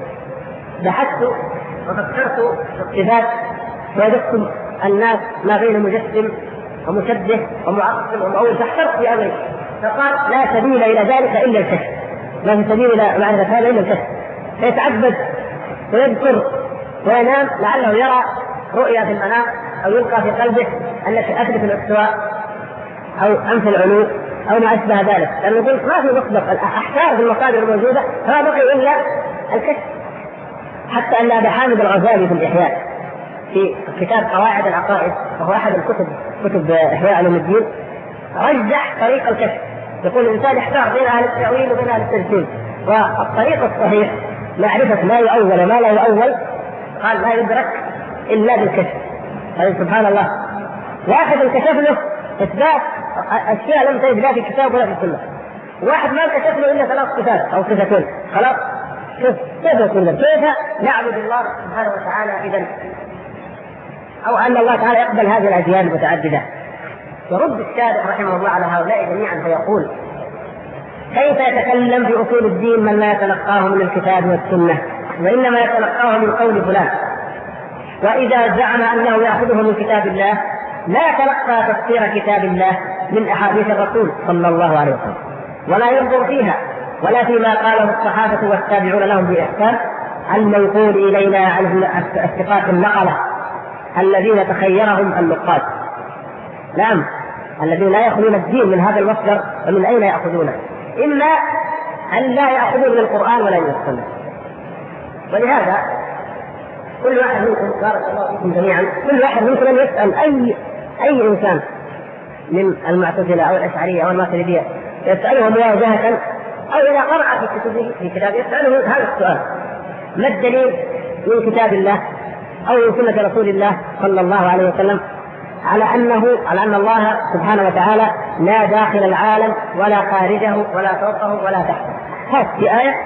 بحثت وفكرت في الصفات وجدت الناس ما بين مجسم ومشبه ومعطل ومؤول، فاحترت في أمري فقال لا سبيل إلى ذلك إلا الكشف، ما في سبيل إلى معرفة هذا إلا الكشف. فيتعبد ويذكر وينام لعله يرى رؤيا في المنام أو يلقى في قلبه التي أثبت الاستواء أو أنف العلو أو ما أشبه ذلك، لأنه يقول ما في مصدر، الأحكام في المصادر الموجودة فلا بقي إلا الكشف. حتى أن أبا حامد الغزالي في الإحياء في كتاب قواعد العقائد وهو أحد كتب إحياء علوم الدين رجح طريق الكشف، يقول الإنسان يحتار بين أهل التأويل وبين أهل التجسيم، والطريق الصحيح معرفة ما يؤول وما لا يؤول قال لا يدرك إلا بالكشف. هذا سبحان الله، واحد انكشف له إثبات أشياء لم تجد لا في الكتاب ولا في السنة، واحد ما انكشف له إلا 3 صفات أو صفتين، خلاص كيف يكون كيف نعبد الله سبحانه وتعالى إذن، أو أن الله تعالى يقبل هذه الأديان المتعددة. يرد الشارع رحمه الله على هؤلاء جميعا فيقول كيف يتكلم في أصول الدين من لا يتلقاه من الكتاب والسنة وإنما يتلقاه من قول فلان، وإذا زعم أنه يأخذه من كتاب الله لا يتلقى تفسير كتاب الله من أحاديث الرسول صلى الله عليه وسلم ولا ينظر فيها ولا فيما قاله الصحابة والتابعون لهم بإحسان المنقول إلينا عن الثقات النقلة الذين تخيرهم النقاد. نعم، الذين لا يأخذون الدين من هذا المصدر، ومن أين يأخذونه؟ إلا أن لا يأخذون من القرآن ولا من السنة. ولهذا كل واحد منكم بارك الله فيكم جميعا، كل واحد منكم أن يسأل أي إنسان من المعتزلة أو الأشعرية أو الماتريدية يسأله مواجهة أو إذا قرأ في كتبه في كتاب يسأله هذا السؤال: ما الدليل من كتاب الله أو من سنة رسول الله صلى الله عليه وسلم على أن الله سبحانه وتعالى لا داخل العالم ولا خارجه ولا فوقه ولا تحته؟ هذه في آية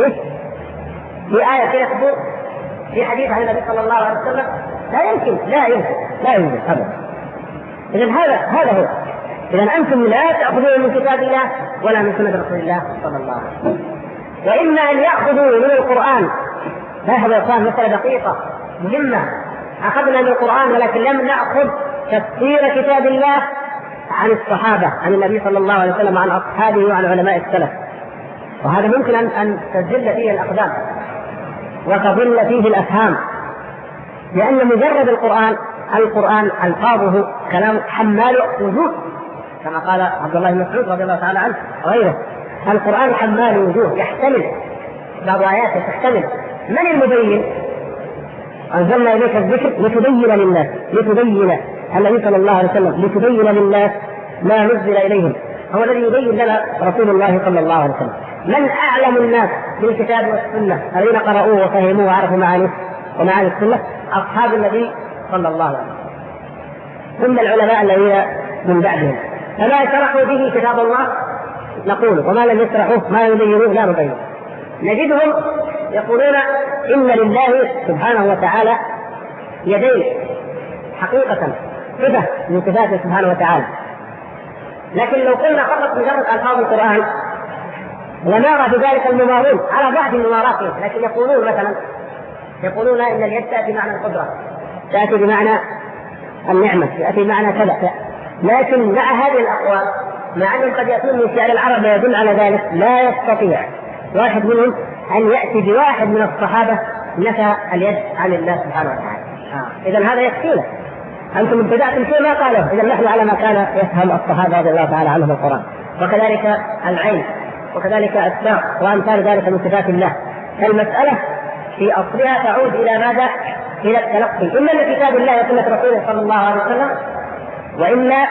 في آية تخبر في حديث عن النبي صلى الله عليه وسلم لا يمكن أبدا. إذن هذا هو. إذن أنتم لا تأخذون من كتاب الله ولا من سنة رسول الله صلى الله عليه وسلم، وإما أن يأخذوا من القرآن. هذا يقال مسألة دقيقة مهمة، أخذنا من القرآن ولكن لم نأخذ تفسير كتاب الله عن الصحابة عن النبي صلى الله عليه وسلم عن أصحابه وعن علماء السلف، وهذا ممكن أن تزل فيه الأقدام وتضل فيه الأفهام، لأن مجرد القرآن ألفاظه كلام حمال وجوه كما قال عبد الله بن مسعود رضي الله تعالى عنه وغيره. القرآن حمال وجوه، يحتمل بعض آياته تحتمل من المبين. أنزلنا إليك الذكر لتبين للناس، لتبين النبي صلى الله عليه وسلم لتبين للناس ما نزل إليهم، هو الذي يبين لنا رسول الله صلى الله عليه وسلم. من أعلم الناس بالكتاب والسنة الذين قرأوه وفهموه وعرفوا معاني السنة؟ أصحاب النبي صلى الله عليه وسلم، ثم العلماء الذين من بعدهم. فما شرحوا به كتاب الله نقول، وما لم يشرحوه ما يبينوه لا نبين. نجدهم يقولون إن لله سبحانه وتعالى يدين حقيقة، صفة من صفاته سبحانه وتعالى. لكن لو قلنا فقط مجرد ألفاظ القرآن ونرى بذلك الممارون على بعض المماراتهم، لكن يقولون إن اليد تأتي بمعنى القدرة، تأتي بمعنى النعمة، تأتي بمعنى كذا. لكن مع هذه الأقوال، مع أنهم قد يأتون من شعر العرب يدل على ذلك، لا يستطيع واحد منهم أن يأتي بواحد من الصحابة نفى اليد عن الله سبحانه وتعالى. إذن هذا يكفينا. أنتم ابتدأتم شيء ما قاله، إذن نحن على ما كان يفهم الصحابة رضي الله تعالى عنهم القرآن. وكذلك العين، وكذلك الساق، وأمثال ذلك من صفات الله. المسألة في أصلها تعود إلى ماذا؟ إلى التلقي، إما من كتاب الله وسنة رسوله صلى الله عليه وسلم، وإلا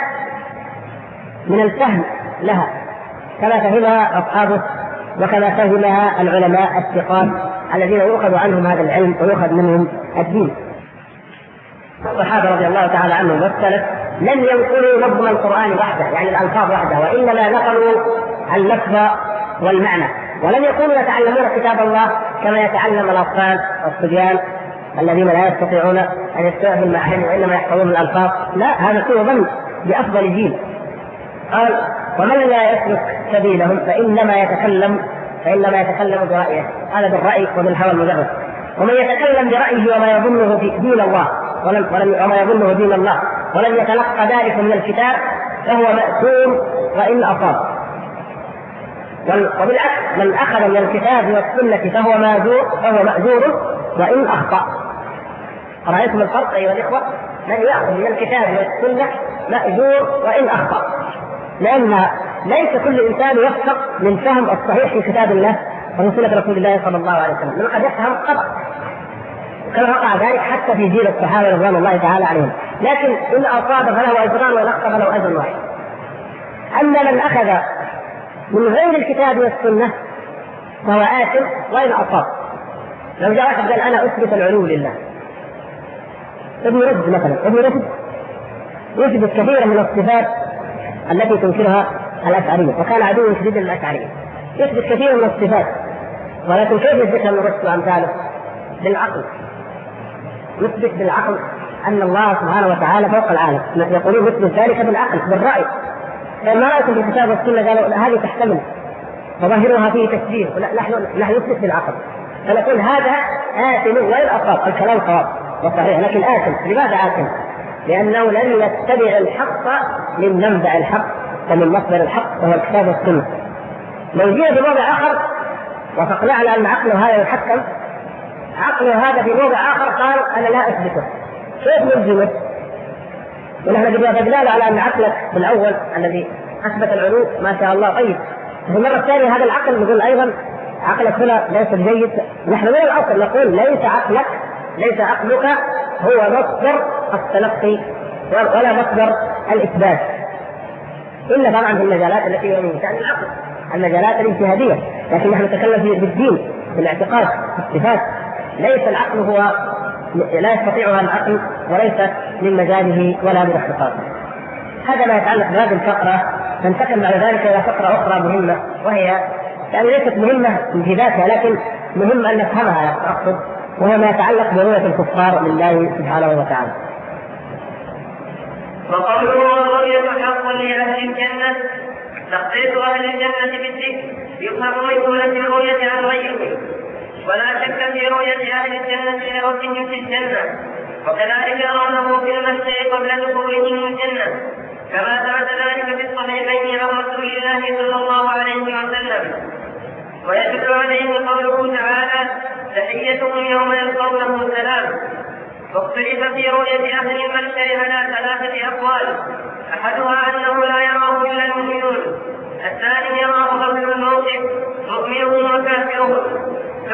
من الفهم لها كما فهمها أصحابه وكما فهمها العلماء الثقات الذين يؤخذ عنهم هذا العلم ويؤخذ منهم الدين. الصحابة رضي الله تعالى عنهم والسلف لم ينقلوا نظم القرآن وحده، يعني الألفاظ وحده، وإنما نقلوا اللفظ والمعنى، ولم يكونوا يتعلمون كتاب الله كما يتعلم الأطفال والصبيان الذين لا يستطيعون أن يستوعبوا المعاني وإنما يحفظون الألفاظ. لا، هذا سوء ظن بأفضل جيل. قال: ومن لا يسلك سبيلهم فإنما يتكلم برأيه، هذا بالرأي وبالهوى المجرد. ومن يتكلم برأيه وما يظنه في دين الله وما يظنه دين الله ولم يتلقى ذلك من الكتاب فهو مأثور وإن أصاب. وبالعكس، من أخذ من الكتاب والسنة فهو مأجور وإن أخطأ. رأيتم الفرق أيها الإخوة؟ من يأخذ من الكتاب والسنة مأجور وإن أخطأ، لأن ليس كل إنسان يوفق من فهم الصحيح في كتاب الله ومن سنة رسول الله صلى الله عليه وسلم، من قد يفهم خطأ، كما وقع ذلك حتى في جيل الصحابة رضوان الله تعالى عليهم. لكن إن أصاب فله أجران وإن أخطأ فله أجر واحد. أما من أخذ من غير الكتاب والسنة فهو آثم وإن أصاب. لو جاء واحد قال: أنا أثبت العلو لله، ابن رشد مثلا، ابن رشد يثبت كثيرا من الصفات التي تنكرها الأشعرية، وكان عدوا شديدا للأشعرية، يثبت كثيرا من الصفات، ولكن كيف يثبتها ابن رشد وأمثاله؟ بالعقل. يثبت بالعقل أن الله سبحانه وتعالى فوق العالم، يقولون يثبت ذلك بالعقل بالرأي. فما رأيتم في الكتاب والسنة قالوا هذه تحتمل وظاهرها فيه تشبيه، نحن نثبت بالعقل، فنقول هذا آثم وإن أصاب، الكلام صواب وصحيح، لكن آثم. لماذا آثم؟ لأنه لم يتبع الحق من منبع الحق ومن مصدر الحق وهو الكتاب والسنة. لو جاء في موضع آخر وفقنا على أن عقله هذا يحكم، عقله هذا في موضع آخر قال: أنا لا أثبته، كيف نلزمه؟ ونحن قد وافقنا على أن عقلك بالأول الذي أثبت العلو ما شاء الله طيب، في المرة الثانية هذا العقل نقول أيضا عقلك هنا ليس جيد. نحن من الأصل نقول ليس عقلك هو مصدر التلقي ولا مصدر الإثبات، إلا طبعا في المجالات التي هي من شأن العقل، المجالات الاجتهادية، لكن نحن نتكلم بالدين، بالاعتقاد، بالصفات. ليس العقل هو لا يستطيعها العقل، وليس من مجاله ولا من اختصاصه. هذا ما يتعلق بهذه الفقرة. ننتقل بعد ذلك إلى فقرة أخرى مهمة، وهي يعني ليست مهمة في ذاتها لكن مهم أن نفهمها أقصد، وهو ما يتعلق برؤية الكفار لله سبحانه وتعالى. وقوله: الرؤية حق لأهل الجنة، تخصيص أهل الجنة بالذكر يفهم من دولة الرؤية عن غيره، ولا شك في رؤية أهل الجنة لربهم في الجنة، وكذلك رأوا في المسجد قبل دخولهم الجنة، كما ثبت ذلك في الصحيحين عن رسول الله صلى الله عليه وسلم. ويدل عليه قوله تعالى: تحيتهم يوم يلقونه سلام. واختلف في رؤية أهل المسجد على 3 أقوال، أحدها أنه لا يراه إلا المؤمنون، الثاني يراه قبل الموت مؤمنهم وكافرهم،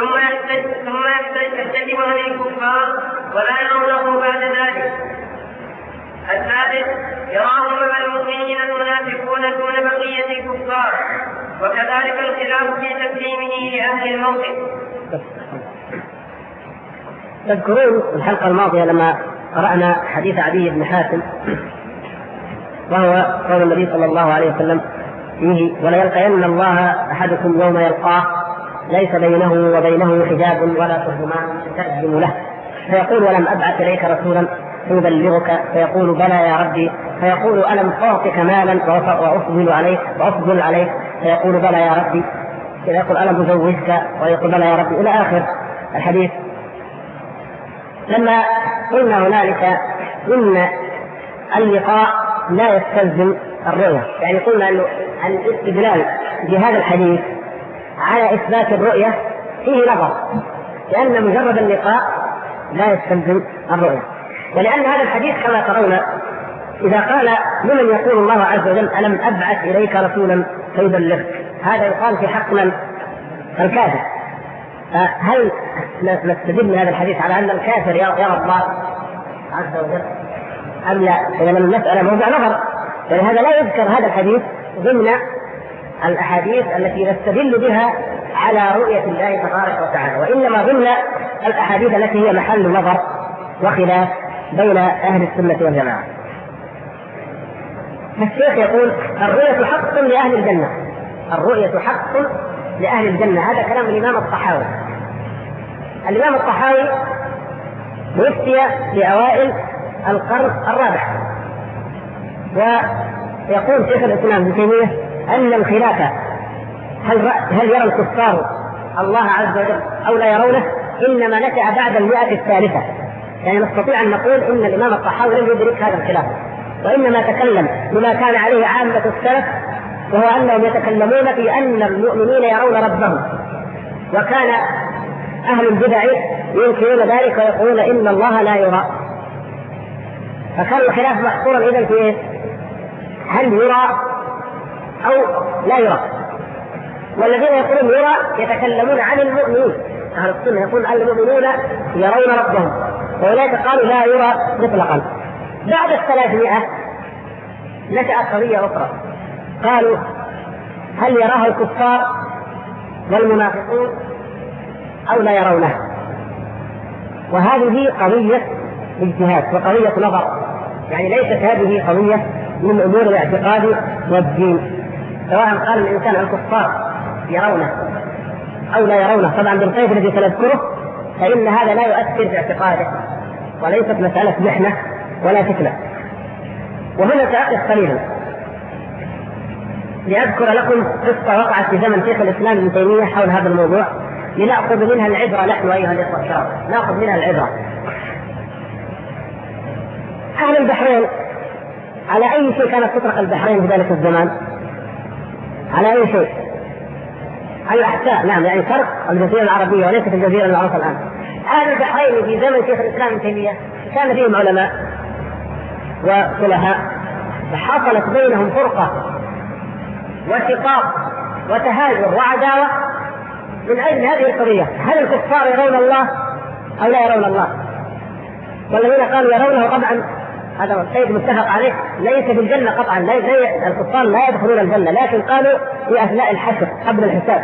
ولا يرونه بعد ذلك. الثالث يراهم مع المؤمنين المنافقون دون بقية الكفار، وكذلك الخلاف في تسليمه لأهل الموقف. تذكرون الحلقة الماضية لما قرأنا حديث عدي بن حاتم وهو قول النبي صلى الله عليه وسلم فيه: وليلقين الله أحدكم يوم يلقاه ليس بينه وبينه حجاب ولا ترجمان تقدم له، فيقول: ولم أبعث إليك رسولا فيبلغك؟ فيقول: بلى يا ربي. فيقول: ألم أعطك مالا وأفضل عليك؟ فيقول: بلى يا ربي. فيقول: ألم أزوجك؟ ويقول: بلى يا ربي، إلى آخر الحديث. لما قلنا هنالك إن اللقاء لا يستلزم الرؤية، يعني قلنا أن الاستدلال بهذا الحديث على إثبات الرؤية فيه نظر، لأن مجرد اللقاء لا يستلزم الرؤية، ولأن هذا الحديث كما ترون إذا قال لمن يقول الله عز وجل: ألم أبعث إليك رسولا فيبلغك، هذا يقال في حق من؟ الكافر. هل نستدل من هذا الحديث على أن الكافر يرى الله عز وجل أم لا؟ إذن المسألة موضع نظر، ولهذا لا يذكر هذا الحديث ضمن الأحاديث التي نستدل بها على رؤية الله تبارك وتعالى، وإنما ضمن الأحاديث التي هي محل نظر وخلاف بين أهل السنة والجماعة. الشيخ يقول: الرؤية حق لأهل الجنة. الرؤية حق لأهل الجنة، هذا كلام الإمام الطحاوي. الإمام الطحاوي توفي في أوائل القرن الرابع، ويقول شيخ الإسلام ابن تيمية أن الخلافة هل يرى الكفار الله عز وجل أو لا يرونه إنما نشأ بعد 100 يعني نستطيع أن نقول إن الإمام الطحاوي لم يدرك هذا الخلاف، وإنما تكلم بما كان عليه عامة السلف، وهو أنهم يتكلمون في أن المؤمنين يرون ربهم، وكان أهل البدع ينكرون ذلك ويقولون إن الله لا يرى. فكان الخلاف محصورا إذن في إيه؟ هل يرى أو لا يرى؟ والذين يقولون يرى يتكلمون عن المؤمنين، أهل السنة يقول المؤمنون يرون ربهم، وأولئك قالوا لا يرى مطلقا. بعد 300 نشأت قضية أخرى، قالوا هل يراها الكفار والمنافقون أو لا يرونه؟ وهذه قضية اجتهاد وقضية نظر، يعني ليست هذه قضية من أمور الاعتقاد والدين، سواء قال الإنسان الكفار يرونه أو لا يرونه. طبعا بالقيد الذي سنذكره فإن هذا لا يؤثر في اعتقاده، وليست مسألة محنة ولا فتنة. وهنا سأقف قليلا لأذكر لكم قصة وقعت في زمن شيخ الإسلام ابن تيمية حول هذا الموضوع، لنأخذ منها العبرة نحن أيها الإخوة الكرام، نأخذ منها العبرة. أهل البحرين على أي شيء كانت تطرق البحرين في ذلك الزمان؟ على أي شيء؟ على الأحساء، نعم، يعني فرق الجزيرة العربية وليست الجزيرة المعروفة الآن. أهل البحرين في زمن شيخ الإسلام ابن تيمية كان فيهم علماء وصلحاء، فحصلت بينهم فرقة وشقاق وتهاجر وعداوة من أجل هذه القضية: هل الكفار يرون الله أو لا يرون الله؟ والذين قالوا يرونه طبعا هذا الشيء متفق عليه، ليس في الجنة قطعا، الكفار لا يدخلون الجنة، لكن قالوا في أثناء الحشر قبل الحساب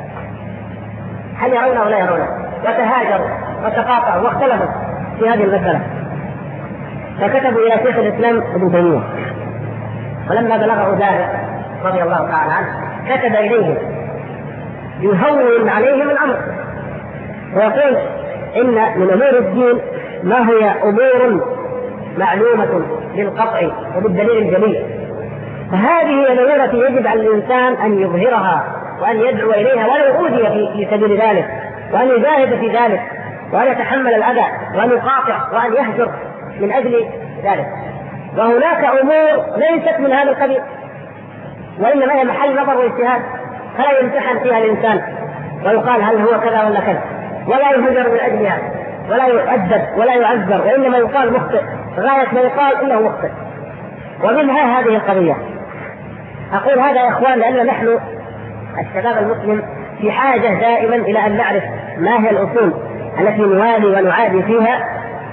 هل يرونه أو لا يرونه؟ وتهاجروا وتقاطعوا واختلفوا في هذه المسألة، فكتبوا إلى شيخ الإسلام ابن تيمية، ولما بلغه ذلك رضي الله تعالى عنه كتب إليهم يهون عليهم الأمر ويقول إن من أمور الدين ما هي أمور معلومة بالقطع وبالدليل الجليل، فهذه هي الأمور التي يجب على الإنسان أن يظهرها وأن يدعو إليها ولو أوذي في سبيل ذلك، وأن يجاهد في ذلك، وأن يتحمل الأذى، وأن يقاطع، وأن يهجر من أجل ذلك. وهناك أمور ليست من هذا القبيل، وإنما هي محل نظر واجتهاد، فلا يمتحن فيها الإنسان ويقال هل هو كذا ولا كذا، ولا يهجر من أجلها، ولا يؤدب ولا يعذر، وإنما يقال مخطئ، غاية ما يقال إنه مخطئ. ومنها هذه القضية. أقول هذا يا إخوان لأن نحن الشباب المسلم في حاجة دائما إلى أن نعرف ما هي الأصول التي نوالي ونعادي فيها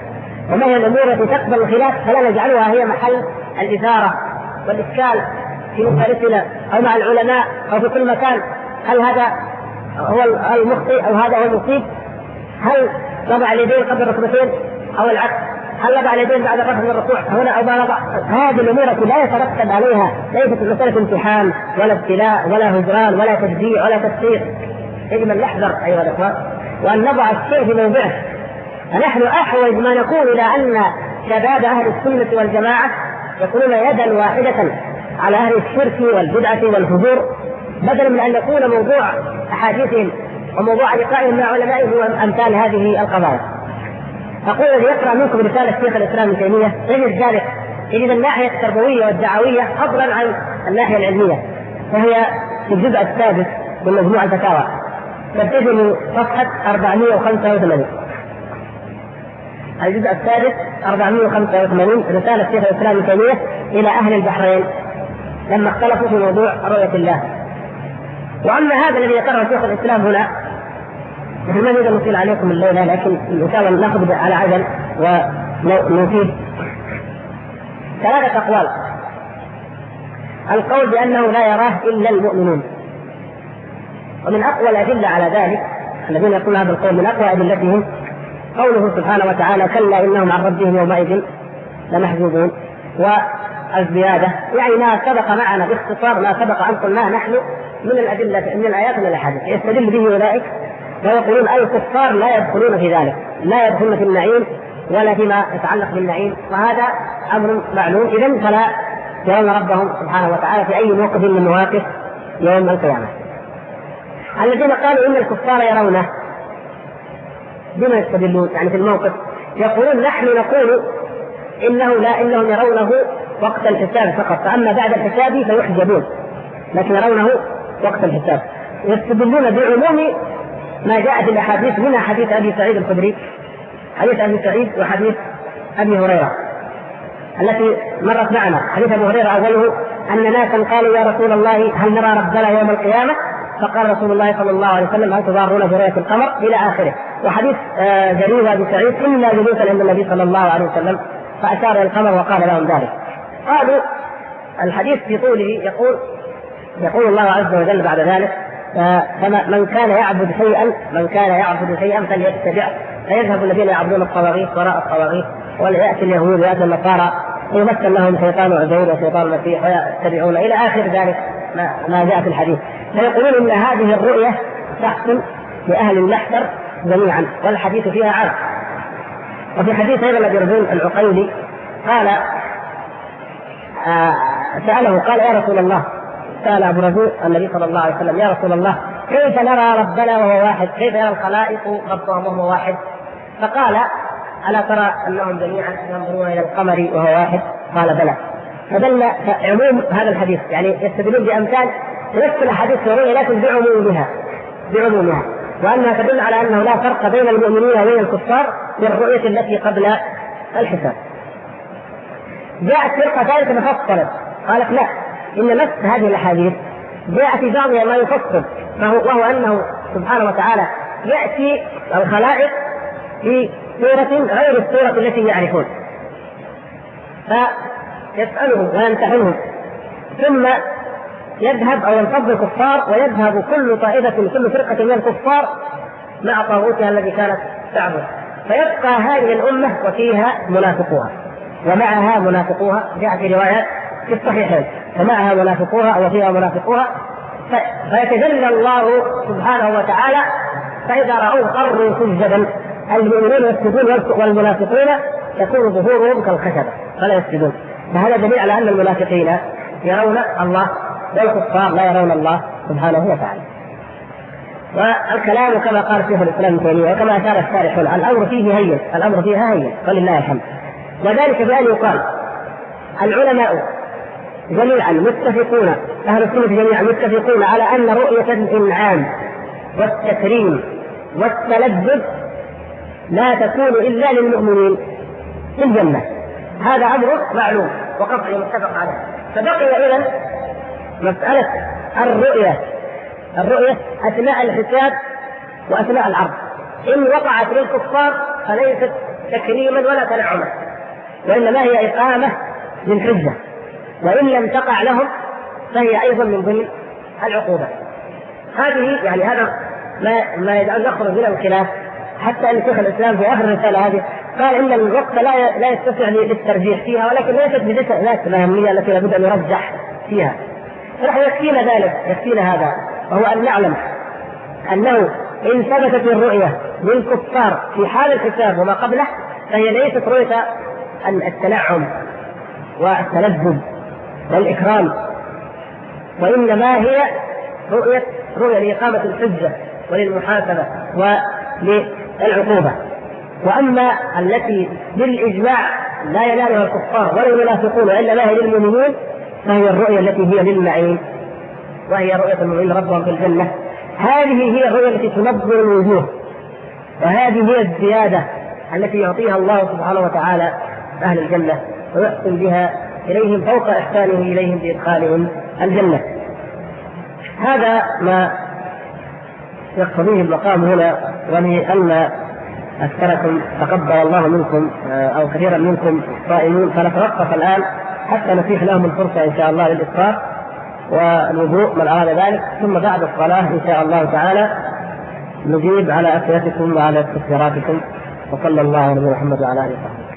وما هي الأمور التي تقبل الخلاف فلا نجعلها هي محل الإثارة والإشكال في مسألتنا أو مع العلماء أو في كل مكان. هل هذا هو المخطئ أو هذا هو المصيب؟ هل وضع اليدين قبل الركبتين أو العكس؟ هل وضع اليدين بعد الرفع من الركوع هنا أو ما وضع؟ هذه الأمور التي لا يترتب عليها ليست مسألة امتحان ولا ابتلاء ولا هجران ولا تشجيع ولا تفسير. يجب أن نحذر أيها الأخوة وأن نضع الشيء في موضعه. نحن أحوج ما نكون إلى أن شباب أهل السنة والجماعة يكونون يدا واحدة على أهل الشرك والبدعة والفجور، بدلا من أن يكون موضوع أحاديثهم وموضوع لقائهم مع علمائهم هو أمثال هذه القضايا. أقول الذي يقرأ منكم رسالة شيخ الإسلام ابن تيمية يجد ذلك، يجد الناحية التربوية والدعوية فضلا عن الناحية العلمية، وهي في الجزء السادس من مجموع الفتاوى، تبتدئ من صفحة 485. الجزء السادس 485 رسالة شيخ الإسلام ابن تيمية إلى أهل البحرين لما اختلفوا في موضوع رؤية الله. وأما هذا الذي ذكره شيخ الإسلام هنا، نحن ما نريد نطيل عليكم الليلة، لكن إن شاء الله نأخذ على عجل ونفيد 3 أقوال. القول بأنه لا يراه إلا المؤمنون، ومن أقوى الأدلة على ذلك الذين يقولون هذا القول من أقوى أدلتهم قوله سبحانه وتعالى: كلا إنهم عن ربهم يومئذ لمحجوبون. والزيادة يعني ما سبق معنا باختصار، ما سبق أن قلناه نحن من الأدلة من الآيات من الأحاديث، يستدل به أولئك ويقولون الكفار لا يدخلون في ذلك، لا يدخلون في النعيم ولا فيما يتعلق بالنعيم، وهذا أمر معلوم. إذن فلا يرون ربهم سبحانه وتعالى في أي موقف من مواقف يوم القيامة. الذين قالوا إن الكفار يرونه بما يستدلون؟ يعني في الموقف يقولون نحن نقول إنهم يرونه وقت الحساب فقط، فأما بعد الحساب فيحجبون، لكن يرونه وقت الحساب. يستدلون بعموم ما جاء في الأحاديث، منها حديث أبي سعيد الخدري، حديث أبي سعيد وحديث أبي هريرة التي مرت معنا. حديث أبي هريرة أوله أن ناسا قالوا: يا رسول الله هل نرى ربنا يوم القيامة؟ فقال رسول الله صلى الله عليه وسلم: هل تضارون برؤية القمر؟ إلى آخره. وحديث جرير أبي سعيد: إنا جلوسا عند النبي صلى الله عليه وسلم فأشار إلى القمر وقال لهم ذلك. قالوا الحديث في طوله يقول الله عز وجل بعد ذلك: من كان يعبد شيئا فليتبع، فيذهب الذين يعبدون الطواغيت وراء الطواغيت، وليأتي اليهود ويأتي النصارى ويمثل لهم شيطان عزير وشيطان المسيح ويتبعون إلى آخر ذلك ما جاء في الحديث. فيقولون إن هذه الرؤية تحصل لأهل المحشر جميعا والحديث فيها عام. وفي حديث أيضا أبي رزين العقيلي قال سأله قال: يا رسول الله، سأل أبو رزين النبي صلى الله عليه وسلم: يا رسول الله كيف نرى ربنا وهو واحد؟ كيف يرى الخلائق ربهم وهو واحد؟ فقال: ألا ترى أنهم جميعا ينظرون إلى القمر وهو واحد؟ قال: بلى. فدل عموم هذا الحديث، يعني يستدلون بأمثال نفس الأحاديث الرؤيا لكن بعمومها، وأنها تدل على أنه لا فرق بين المؤمنين وبين الكفار في الرؤية التي قبل الحساب. جاءت فرقة ثالثة ففصلت قالت: لا، إن نفس هذه الأحاديث جاء في بعضها ما يفصل، وهو أنه سبحانه وتعالى يأتي الخلائق في صورة غير الصورة التي يعرفون، فيسألهم ويمتحنهم، ثم يذهب أو ينفض الكفار ويذهب كل فرقة من الكفار مع طاغوتها الذي كانت تعبد، فيبقى هذه الأمة وفيها منافقوها ومعها منافقوها. جاء في روايات في الصحيحين: فمعها منافقوها أو فيها منافقوها. فيتجلى الله سبحانه وتعالى، فإذا رأوه خروا سجدا. المؤمنون يسجدون والمنافقون يكون ظهورهم كالخشبة فلا يسجدون. فهذا دليل على أن المنافقين يرون الله والكفار لا يرون الله سبحانه وتعالى. والكلام كما قال شيخ الإسلام ابن تيمية وكما أشار الشارحون: الأمر فيها هين ولله الحمد. وذلك بأن يقال العلماء جميعا متفقون، أهل السنة جميعا متفقون على أن رؤية الإنعام والتكريم والتلذذ لا تكون إلا للمؤمنين في الجنة. هذا أمر معلوم وقطعي متفق عليه. فبقي إذن مسألة الرؤية أثناء الحساب وأثناء العرض. إن وقعت للكفار فليست تكريما ولا تنعما، وإنما هي إقامة للحجة، وإن لم تقع لهم فهي أيضا من ضمن العقوبة. هذه يعني هذا ما يجعل نخرج من الخلاف، حتى أن شيخ الإسلام في آخر الرسالة هذه قال إن الوقت لا يستطيع للترجيح فيها، ولكن ليست بذات الأهمية التي لابد أن يرجح فيها. فنحن يكفينا ذلك، يكفينا هذا، وهو أن نعلم أنه إن ثبتت الرؤية للكفار في حال الحساب وما قبله فهي ليست رؤية التنعم والتلذذ والإكرام، وإنما هي رؤية لإقامة الحجة وللمحاسبة وللعقوبة. وأما التي بالإجماع لا ينالها الكفار ولا المنافقون وإنما هي للمؤمنين فهي الرؤية التي هي للمعين، وهي رؤية المؤمنين ربهم في الجنة. هذه هي الرؤية التي تنظر الوجوه، وهذه هي الزيادة التي يعطيها الله سبحانه وتعالى أهل الجنة ويحسن بها إليهم فوق إحسانه إليهم بإدخالهم الجنة. هذا ما يقتضيه المقام هنا، ولأن أكثركم تقبل الله منكم أو كثيرا منكم صائمون، فنتوقف الآن حتى نتيح لهم الفرصة إن شاء الله للإفطار والوضوء من أراد ذلك، ثم بعد الصلاة إن شاء الله تعالى نجيب على أسئلتكم وعلى استفساراتكم. وصلى الله على محمد وعلى آله وصحبه.